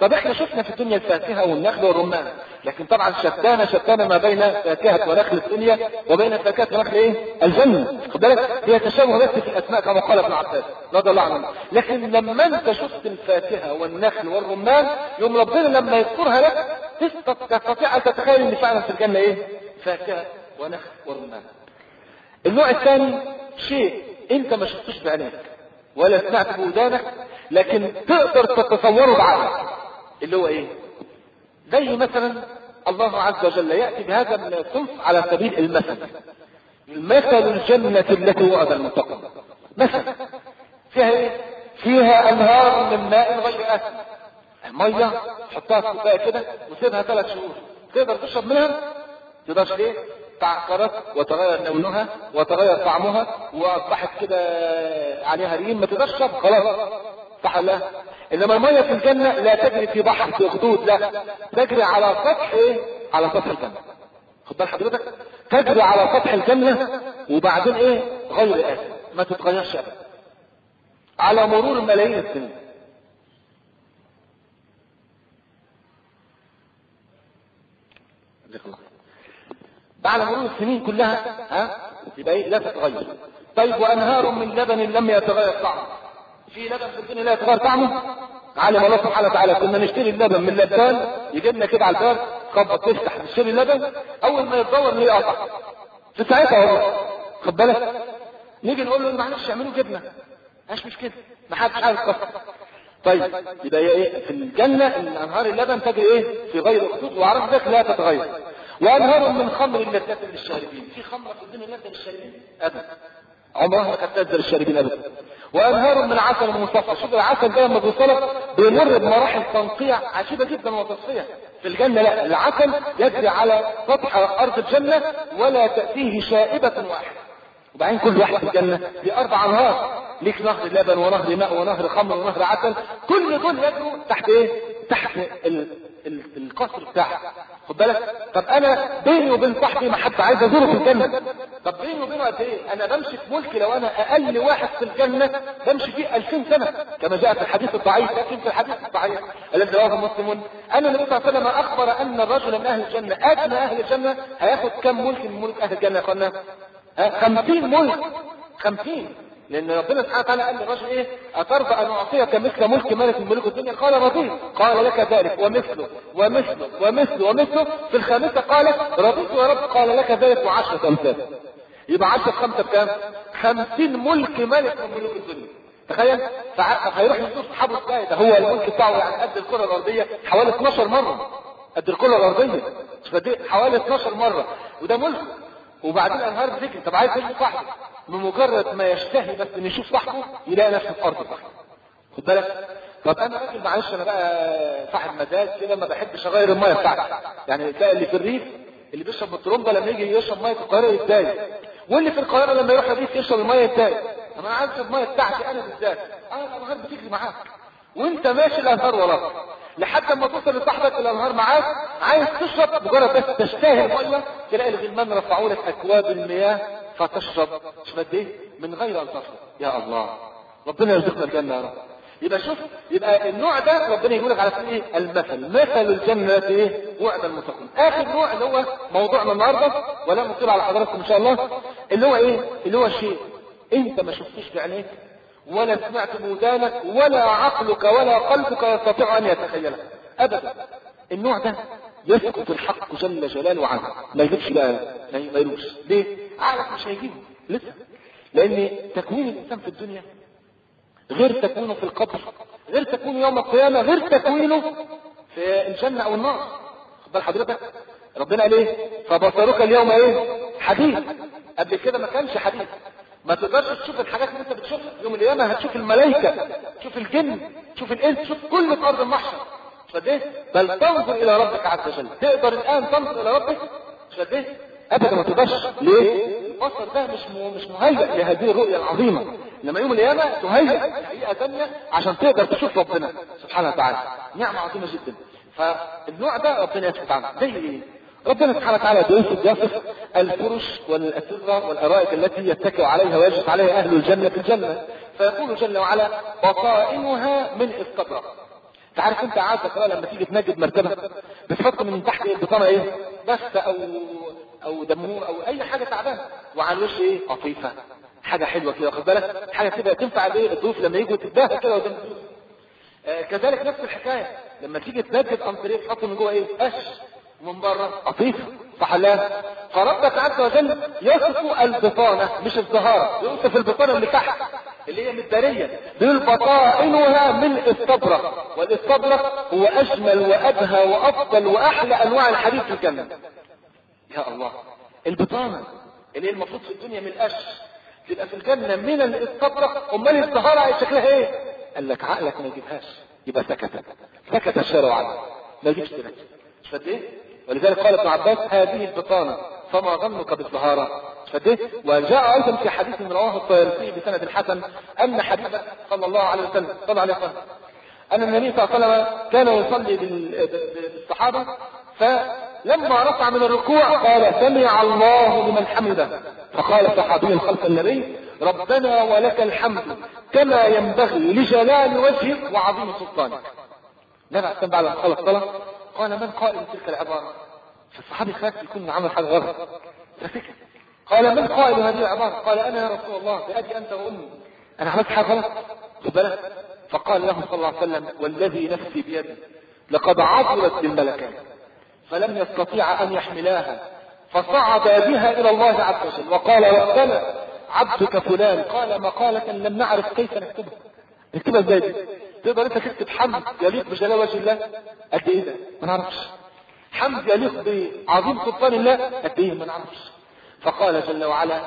طب احنا شفنا في الدنيا الفاكهة والنخل والرمان، لكن طبعا شتان شتان ما بين فاكهة ونخل الدنيا وبين فاكهة ونخل ايه الجنة. خد بالك هي تشابه بس في الاسماء كما قال ابن عباس رضي الله عنه، لكن لما انت شفت الفاكهة والنخل والرمان يوم ربنا لما يذكرها لك تستطيع ان تتخيل ان فعلا في الجنة ايه فاكهة ونخل ورمان. النوع الثاني شيء انت ما شفتوش بعينيك ولا سمعت بودانك لكن تقدر تتصوره بعقلك، اللي هو ايه؟ زي مثلا الله عز وجل يأتي بهذا الصنف على سبيل المثل، مثل الجنة التي وعد المتقون. مثل فيها ايه؟ فيها انهار من ماء غير آسن، ميه تحطها في كوبايه كده وسيبها ثلاث شهور تقدر تشرب منها؟ تقدرش ليه؟ تعكرت وتغير لونها وتغير طعمها واصبحت كده عليها ريم، ما تقدرش تشرب خلاص، صح ولا لا؟ انما الميه في الجنه لا تجري في بحر في خدود، لا تجري على سطح ايه؟ على سطح الجنه. خد بال حضرتك، تجري على سطح الجنه وبعدين ايه؟ غير آسن، ما تتغيرش ابدا على مرور ملايين السنين. بعد مرور السنين كلها ها يبقى ايه؟ لا تتغير. طيب وانهار من لبن لم يتغير طعمه، في لبن في الدنيا لا يتغير طعمه؟ علم الله سبحانه وتعالى كنا نشتري اللبن من لبان يجي لنا كده على الباب، خبط تفتح نشتري اللبن، اول ما يتدور ليه قطع في ساعتها والله. خد بالك نيجي نقول له معلش اعملوا جبنه، مش مشكله، ما حدش عارف قصه. طيب يبقى ايه؟ في الجنه انهار اللبن تجري ايه؟ في غير خطوط وعرف ذلك لا تتغير. وانهار من خمر لذة للشاربين، في خمره في الدنيا لذة للشاربين ابدا، عمرها ما كانت لذة للشاربين ابدا. وانهار من عسل مصفى، شوف العسل ده لما بيوصلك بيمر بمراحل تنقيع عجيبه جدا وتصفيه. في الجنه لا، العسل يجري على سطح ارض الجنه ولا تاتيه شائبه واحده. وبعدين كل واحد في الجنه في اربع انهار، ليك نهر لبن ونهر ماء ونهر خمر ونهر عسل، كل دول يجروا تحت ايه؟ تحت ال... ال... القصر بتاعك. خد بالك، طب انا بيني وبين صاحبي ما حد عايز ازوره في الجنه، طب بيني وبينه قد ايه؟ انا بمشي في ملكي لو انا اقل واحد في الجنه بمشي فيه ألفين سنه كما جاء في الحديث الضعيف، لكن في الحديث الصحيح الذي رواه مسلم ان النبي صلى الله عليه وسلم اخبر ان الرجل من اهل الجنه ادنى اهل الجنه هياخد كم ملك من ملك اهل الجنه يا اخوانا؟ خمسين ملك، خمسين. لان ربنا سبحانه وتعالى قال للرجل ايه؟ اترضى ان اعطيك مثل ملك ملك من ملوك الدنيا؟ قال رضيت. قال لك ذلك ومثله ومثله ومثله ومثله. في الخامسه قال رضيت يا رب. قال لك ذلك وعشرة امثال. يبقى عشرة خمسة بكام؟ خمسين ملك ملك من ملوك الدنيا. تخيل، هيروح يشوف صحابه ازاي؟ ده هو الملك بتاعه يعني قد الكره الارضيه حوالي اتناشر مره، قد الكره الارضيه حوالي اتناشر مره، وده ملك. وبعدين الانهار بتجري. طب عايز يشوف صاحبه، بمجرد ما يشتهي بس ان يشوف صاحبه يلاقي نفسه في ارض صاحبه. خد بالك. طب انا راجل معلش انا بقى صاحب مزاج كده ما بحبش اغير الميه بتاعتي، يعني تلاقي اللي في الريف اللي بيشرب من الطرمبه لما يجي يشرب ميه القاهره يتضايق، واللي في القاهره لما يروح الريف يشرب الميه يتضايق. طب انا عايز اشرب الميه بتاعتي انا بالذات، انا الانهار بتجري معاك وانت ماشي الانهار وراك لحد ما توصل لصاحبك الانهار معاك، عايز تشرب مجرد بس تشتهي الميه تلاقي الغلمان رفعوا لك اكواب المياه فتشرب. شوف قد ايه من غير ان تشرب. يا الله، ربنا يرزقنا الجنه يا رب. يبقى شوف، يبقى النوع ده ربنا يقول لك على اساس ايه؟ المثل، مثل الجنه ايه؟ وعد المتقين. اخر نوع اللي هو موضوعنا النهارده ولا نطير على حضراتكم ان شاء الله، اللي هو ايه؟ اللي هو شيء انت ما شفتوش بعينيك ولا سمعت بودانك ولا عقلك ولا قلبك يستطيع ان يتخيله ابدا. النوع ده يسكت الحق جل جلاله عنه، ما يجيبش بقى، ما يقولوش ليه؟ عقلك مش هيجيبه لسه، لان تكوين الانسان في الدنيا غير تكوينه في القبر، غير تكوينه يوم القيامه، غير تكوينه في الجنه او النار. خد بال حضرتك، ربنا قال ايه؟ فبصرك اليوم ايه؟ حديد. قبل كده ما كانش حديد، ما تقدرش تشوف الحاجات اللي انت بتشوفها. يوم القيامه هتشوف الملائكه، تشوف الجن، تشوف الانس، تشوف كل في ارض المحشر. مش ايه؟ بل تنظر الى ربك عز وجل. تقدر الان تنظر الى ربك؟ مش ايه؟ ابدا ما تقدرش. ليه؟ البصر ده مش مش مهيئ لهذه الرؤيه العظيمه. لما يوم القيامه تهيئ حقيقه ثانيه عشان تقدر تشوف ربنا سبحانه وتعالى. نعمه عظيمه جدا. فالنوع ده ربنا يسكت عنه. زي ايه؟ ربنا سبحانه وتعالى بيوصف يصف الفرش والأسرة والأرائك التي يتكئ عليها ويجلس عليها أهل الجنة في الجنة، فيقول جل وعلا بطائنها من استبرق. انت عارف انت عادة بقى لما تيجي تنجد مرتبة بتحط من تحت ايه البطانة ايه بس او او دمور او اي حاجة تعبانة، وعلى الوش ايه قطيفة حاجة حلوة كده، واخد بالك حاجة كده تنفع ايه الضيوف لما يجوا تتباهى كده قدام الضيوف. آه كذلك نفس الحكاية لما تيجي تنجد انطريه تحط من جوه ايه قش ومن بره قطيفة، صح لا؟ فربك عز وجل يصف البطانة مش الزهارة، يوصف البطانة اللي تحت اللي هي مدارية بالبطائنها من استبرق، والاستبرق هو اجمل وابهى وافضل واحلى انواع الحديد في الجنة. يا الله، البطانة اللي هي المفروض في الدنيا من القش تبقى في الجنة من الاستبرق، امال الزهارة شكلها ايه؟ قال لك عقلك ما يجيبهاش، يبقى سكت سكت الشارع عنه ما يجيبش كده، مش قد ايه؟ ولذلك قال ابن عباس هذه البطانة فما ظنك بالزهارة، مش قد ايه؟ وجاء ايضا في حديث من رواه الطيالسي بسند حسن ان حبيبه صلى الله عليه وسلم صلى الله عليه وسلم ان النبي صلى الله عليه وسلم كان يصلي بالصحابة، فلما رفع من الركوع قال سمع الله لمن حمده، فقال صحابي خلف النبي ربنا ولك الحمد كما ينبغي لجلال وجهك وعظيم سلطانك. نبع السلام بعد ان خلص الصلاه قال من قائل تلك العباره؟ فالصحابي خاف يكون عمل حاجه غلط فسكت. قال من قائل هذه العباره؟ قال انا يا رسول الله بأبي انت وامي، انا عملت حاجه غلط خد بالك. فقال له صلى الله عليه وسلم والذي نفسي بيده لقد عبرت بالملكين فلم يستطيع ان يحملاها فصعد بها الى الله عز وجل وقال ربنا عبدك فلان قال مقالة لم نعرف كيف نكتبها. نكتبها ازاي دي؟ تقدر انت تكتب حمد يليق بجلال وجه الله؟ قد ايه ده؟ ما نعرفش. حمد يليق بعظيم سلطان الله؟ قد ايه؟ ما نعرفش. فقال جل وعلا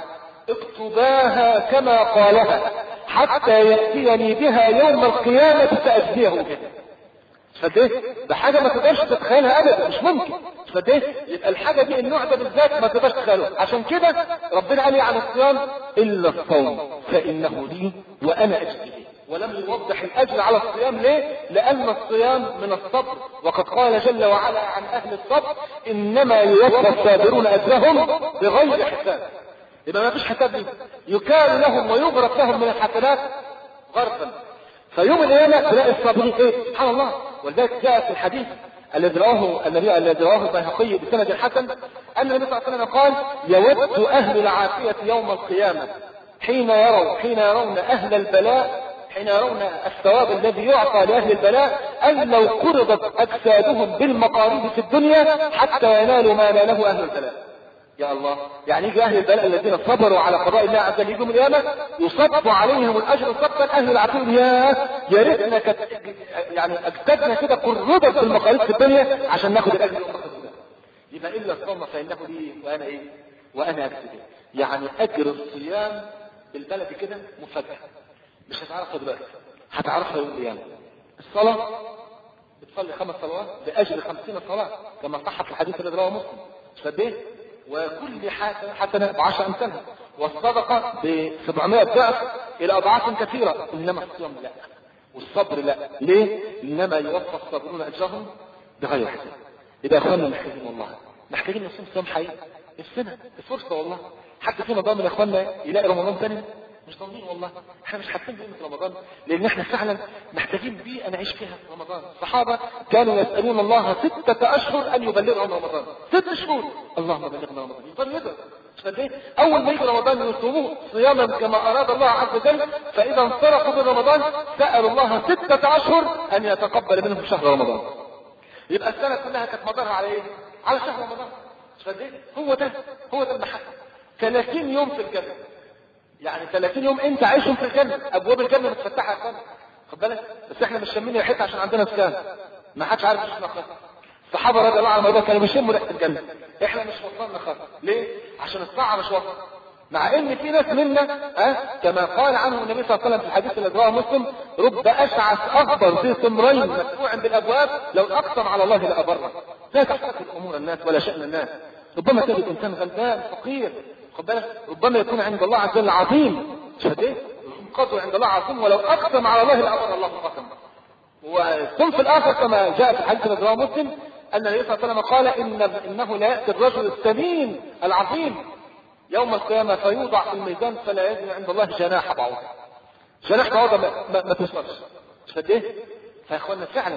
اكتباها كما قالها حتى يأتيني بها يوم القيامة فأجزيه بها. فده ده حاجة ما تقدرش تتخيلها ابدا، مش ممكن. فده يبقى الحاجة دي النوع ده بالذات ما تقدرش تتخيله. عشان كده ربنا قال عن الصيام الا الصوم فانه لي وانا اجزي به، ولم يوضح الاجر على الصيام ليه؟ لان الصيام من الصبر، وقد قال جل وعلا عن اهل الصبر انما يوفى الصابرون اجرهم بغير حساب. يبقى ما فيش حساب ليه، يكال لهم ويغرق لهم من الحسنات غرقا. فيوم القيامة تلاقي الصابرين ايه؟ سبحان الله. ولذلك جاء في الحديث الذي رواه النبي الذي رواه البيهقي بسند الحسن ان النبي صلى الله عليه وسلم قال يود اهل العافية يوم القيامة حين يروا حين يرون اهل البلاء حين يرون الثواب الذي يعطى لاهل البلاء ان لو قرضت اجسادهم بالمقاريض في الدنيا حتى ينالوا ما ناله اهل البلاء. يا الله، يعني يجي اهل البلاء الذين صبروا على قضاء الله عز وجل يوم القيامه يصب عليهم الاجر صبا اهل العافيه يا يا ريتنا كانت يعني اجسادنا كده قرضت بالمقاريض في الدنيا عشان ناخد الاجر. يبقى الا الصوم فانه لي وانا ايه؟ وانا اجزي به. يعني اجر الصيام بالبلد كده مفاجاه مش هتعرفها دلوقتي، هتعرفها يوم القيامه. الصلاه بتصلي خمس صلوات باجر خمسين صلاه كما صح في الحديث الذي رواه مسلم. فده وكل حسنة بعشر أمثالها، والصدقة بسبعمائة ضعف إلى أضعاف كثيرة. إنما الصيام لا، والصبر لا. ليه؟ إنما يوفى الصابرون أجرهم بغير حساب. إذا أخواننا محتاجين والله محتاجين نصوم صيام حقيقي السنة الفرصة والله. حتى في رمضان من إخواننا يلاقي رمضان ثاني مش ضامنين والله. احنا مش حاسين بقيمة رمضان لان احنا فعلا محتاجين بيه نعيش فيها في رمضان. الصحابة كانوا يسألون الله ستة اشهر ان يبلغهم رمضان. ست شهور اللهم بلغنا رمضان. يفضل يدعو اول ما يجي رمضان يصوموه صياما كما اراد الله عز وجل، فاذا انصرفوا من رمضان سألوا الله ستة اشهر ان يتقبل منهم شهر رمضان. يبقى السنة كلها كانت مدارها على ايه؟ على شهر رمضان. هو ده هو ده المحك. ثلاثين يوم في الجنة، يعني ثلاثين يوم انت عايشهم في الجنة، ابواب الجنة متفتحة يا اخوانا خد بالك. بس احنا مش شامين ريحتها عشان عندنا سكان، ما حدش عارف ايش نخاف. الصحابة رضي الله عنهم كانوا بيشموا ريحة الجنة، احنا مش وصلنا خالص. ليه؟ عشان الساعة مش واصلة. مع ان في ناس منا اه كما قال عنه النبي صلى الله عليه وسلم في الحديث الذي رواه مسلم رب اشعث اخضر في ثمرين مدفوع بالابواب لو اقسم على الله لابره. لا تحتقر امور الناس ولا شأن الناس. ربما تجد انسان غلبان فقير خد بالك، ربما يكون عند الله عز وجل عظيم شهده قدر عند الله عظيم ولو اقسم على الله لابر الله قسم. والصنف الاخر كما جاء في الحديث الذي رواه مسلم ان النبي صلى الله عليه وسلم قال ان انه لا ياتي الرجل السمين العظيم يوم القيامه فيوضع في الميزان فلا يجد عند الله جناح بعوضه. جناح بعوضه ما, ما, ما توصلش شهده فيا اخوانا فعلا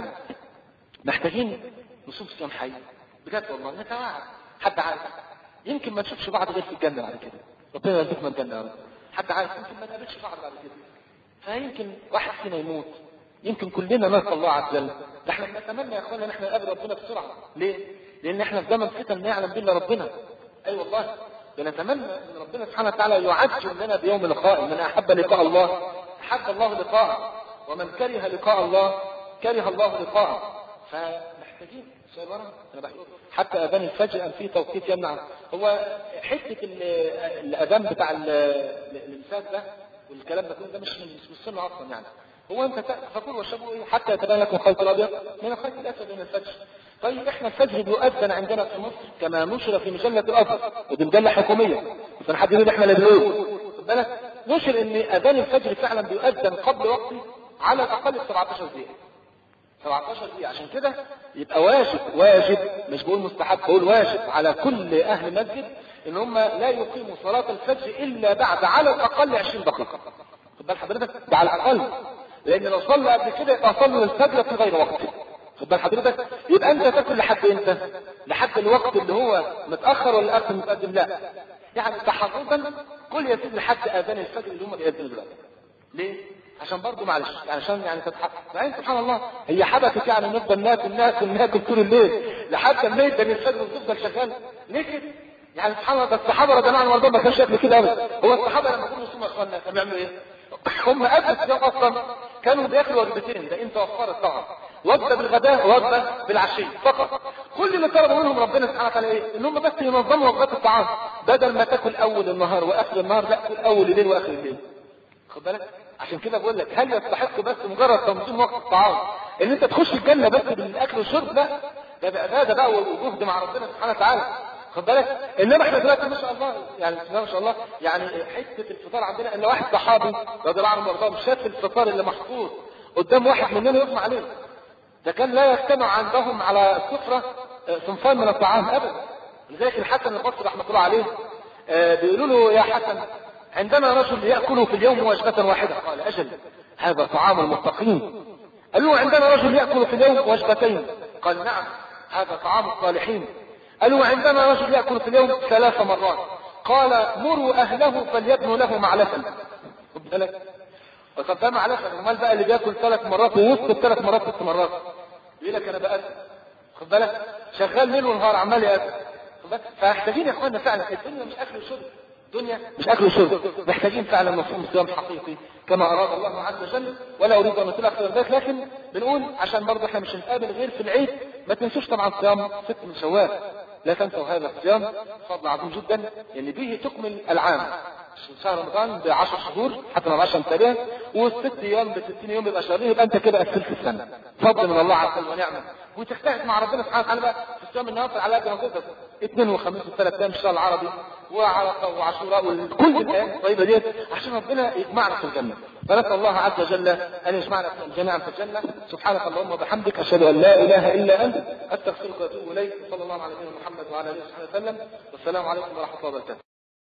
محتاجين نصوم صيام حي بجد والله، نتواعد. حد عارف يمكن ما نشوفش بعض غير في الجنه بعد كده، ربنا يرزقنا الجنه يا رب. حد عارف يمكن ما نقابلش بعض بعد كده، فيمكن واحد فينا يموت، يمكن كلنا نلقى الله عز وجل. ده احنا بنتمنى يا اخوانا ان احنا نقابل ربنا بسرعه. ليه؟ لان احنا في زمن فتن ما يعلم بالله ربنا. اي أيوة والله بنتمنى ان ربنا سبحانه وتعالى يعجل لنا بيوم لقاء. من احب لقاء الله احب الله لقاءه، ومن كره لقاء الله كره الله لقاءه. فمحتاجين سؤال ورا انا بحكي حتى اذان الفجر ان في توقيت يمنع. هو حته الاذان بتاع الانسان ده والكلام ده كله ده مش مش السنه اصلا يعني. هو انت فكلوا واشربوا ايه حتى يتبين لكم الخيط الابيض من الخيط الاسود من الفجر. طيب احنا الفجر بيؤذن عندنا في مصر كما نشر في مجله الازهر، ودي مجله حكوميه، بس حد يقول احنا اللي بنقول خد بالك، نشر ان اذان الفجر فعلا بيؤذن قبل وقته على الاقل سبعتاشر دقيقه. سبعتاشر دقيقه، عشان كده يبقى واجب واجب مش بقول مستحب، بقول واجب على كل اهل مسجد ان هم لا يقيموا صلاه الفجر الا بعد على الاقل عشرين دقيقه. خد بال حضرتك ده على الاقل، لان لو صلى قبل كده يبقى صلوا الفجر في غير وقته. خد بال حضرتك، يبقى انت تاكل لحد امتى؟ لحد الوقت اللي هو متاخر ولا الاكل متقدم؟ لا يعني تحرزا كل يا سيدي لحد اذان الفجر اللي هم بيأذنوا دلوقتي. ليه؟ عشان برضه معلش عشان يعني تتحقق. بعدين سبحان الله هي حبكت يعني نفضل ناكل ناكل ناكل طول الليل لحد ما يبدا الفجر وتفضل شغال ليه كده؟ يعني سبحان الله ده الصحابه رضي الله عنهم وارضاهم ما كانش ياكلوا كده ابدا. هو الصحابه لما كانوا يصوموا يا اخوانا كانوا بيعملوا ايه؟ هم قبل الصيام اصلا كانوا بياكلوا وجبتين، ده انت وفرت طبعا، وجبه بالغداء ووجبه بالعشيه فقط. كل اللي طلبوا منهم ربنا سبحانه وتعالى ايه؟ ان هم بس ينظموا وجبات الطعام، بدل ما تاكل اول النهار واخر النهار لا تاكل اول الليل واخر الليل. خد بالك؟ عشان كده بقول لك هل يستحق بس مجرد تنظيم وقت الطعام ان انت تخش الجنه بس بالاكل والشرب؟ لا، ده بقى عباده بقى وجهد مع ربنا سبحانه وتعالى. خد بالك؟ انما احنا دلوقتي ما شاء الله يعني ما شاء الله يعني حته الفطار عندنا ان واحد صحابي رضي الله عنه وارضاه شاف الفطار اللي محطوط قدام واحد مننا يغمى عليه. ده كان لا يجتمع عندهم على السفره صنفان من الطعام ابدا. لذلك الحسن البصري رحمه الله عليه بيقولوا له يا حسن عندنا رجل يأكل في اليوم وجبة واحدة. قال أجل هذا طعام المتقين. قالوا عندنا رجل يأكل في اليوم وجبتين. قال نعم هذا طعام الصالحين. قالوا عندنا رجل يأكل في اليوم ثلاث مرات. قال مروا أهله فليبنوا له معلفا. خد بالك؟ وقد ده معلفا، امال بقى اللي بياكل ثلاث مرات ووسط الثلاث مرات ست مرات يقول لك انا بأكل. خد بالك؟ شغال ليل ونهار عمال ياكل. فمحتاجين يا اخوانا فعلا الدنيا مش اكل وشرب، الدنيا مش اكل وشرب، محتاجين فعلا مفهوم صيام حقيقي كما اراد الله عز وجل. ولا اريد ان اطيل اكثر من ذلك، لكن بنقول عشان برضه احنا مش هنتقابل غير في العيد. ما تنسوش طبعا صيام ست من شوال، لا تنسوا هذا الصيام فضل عظيم جدا، يعني به تكمل العام. شهر رمضان بعشر شهور حتى ما عشر متابعه، والست ايام بستين يوم يبقى شهرين، يبقى انت كده قفلت السنه فضل من الله عز وجل ونعمه. وتجتهد مع ربنا سبحانه وتعالى بقى في الصيام النوافل على قد ما تقدر، اثنين وخميس وثلاث ايام الشهر العربي وعرفه وعاشوراء وكل الايام الطيبه ديت عشان ربنا يجمعنا في الجنه. فنسال الله عز وجل ان يجمعنا جميعا في الجنه. سبحانك اللهم وبحمدك اشهد ان لا اله الا انت استغفرك واتوب اليك. صلى الله على نبينا محمد وعلى اله وصحبه وسلم، والسلام عليكم ورحمه الله وبركاته.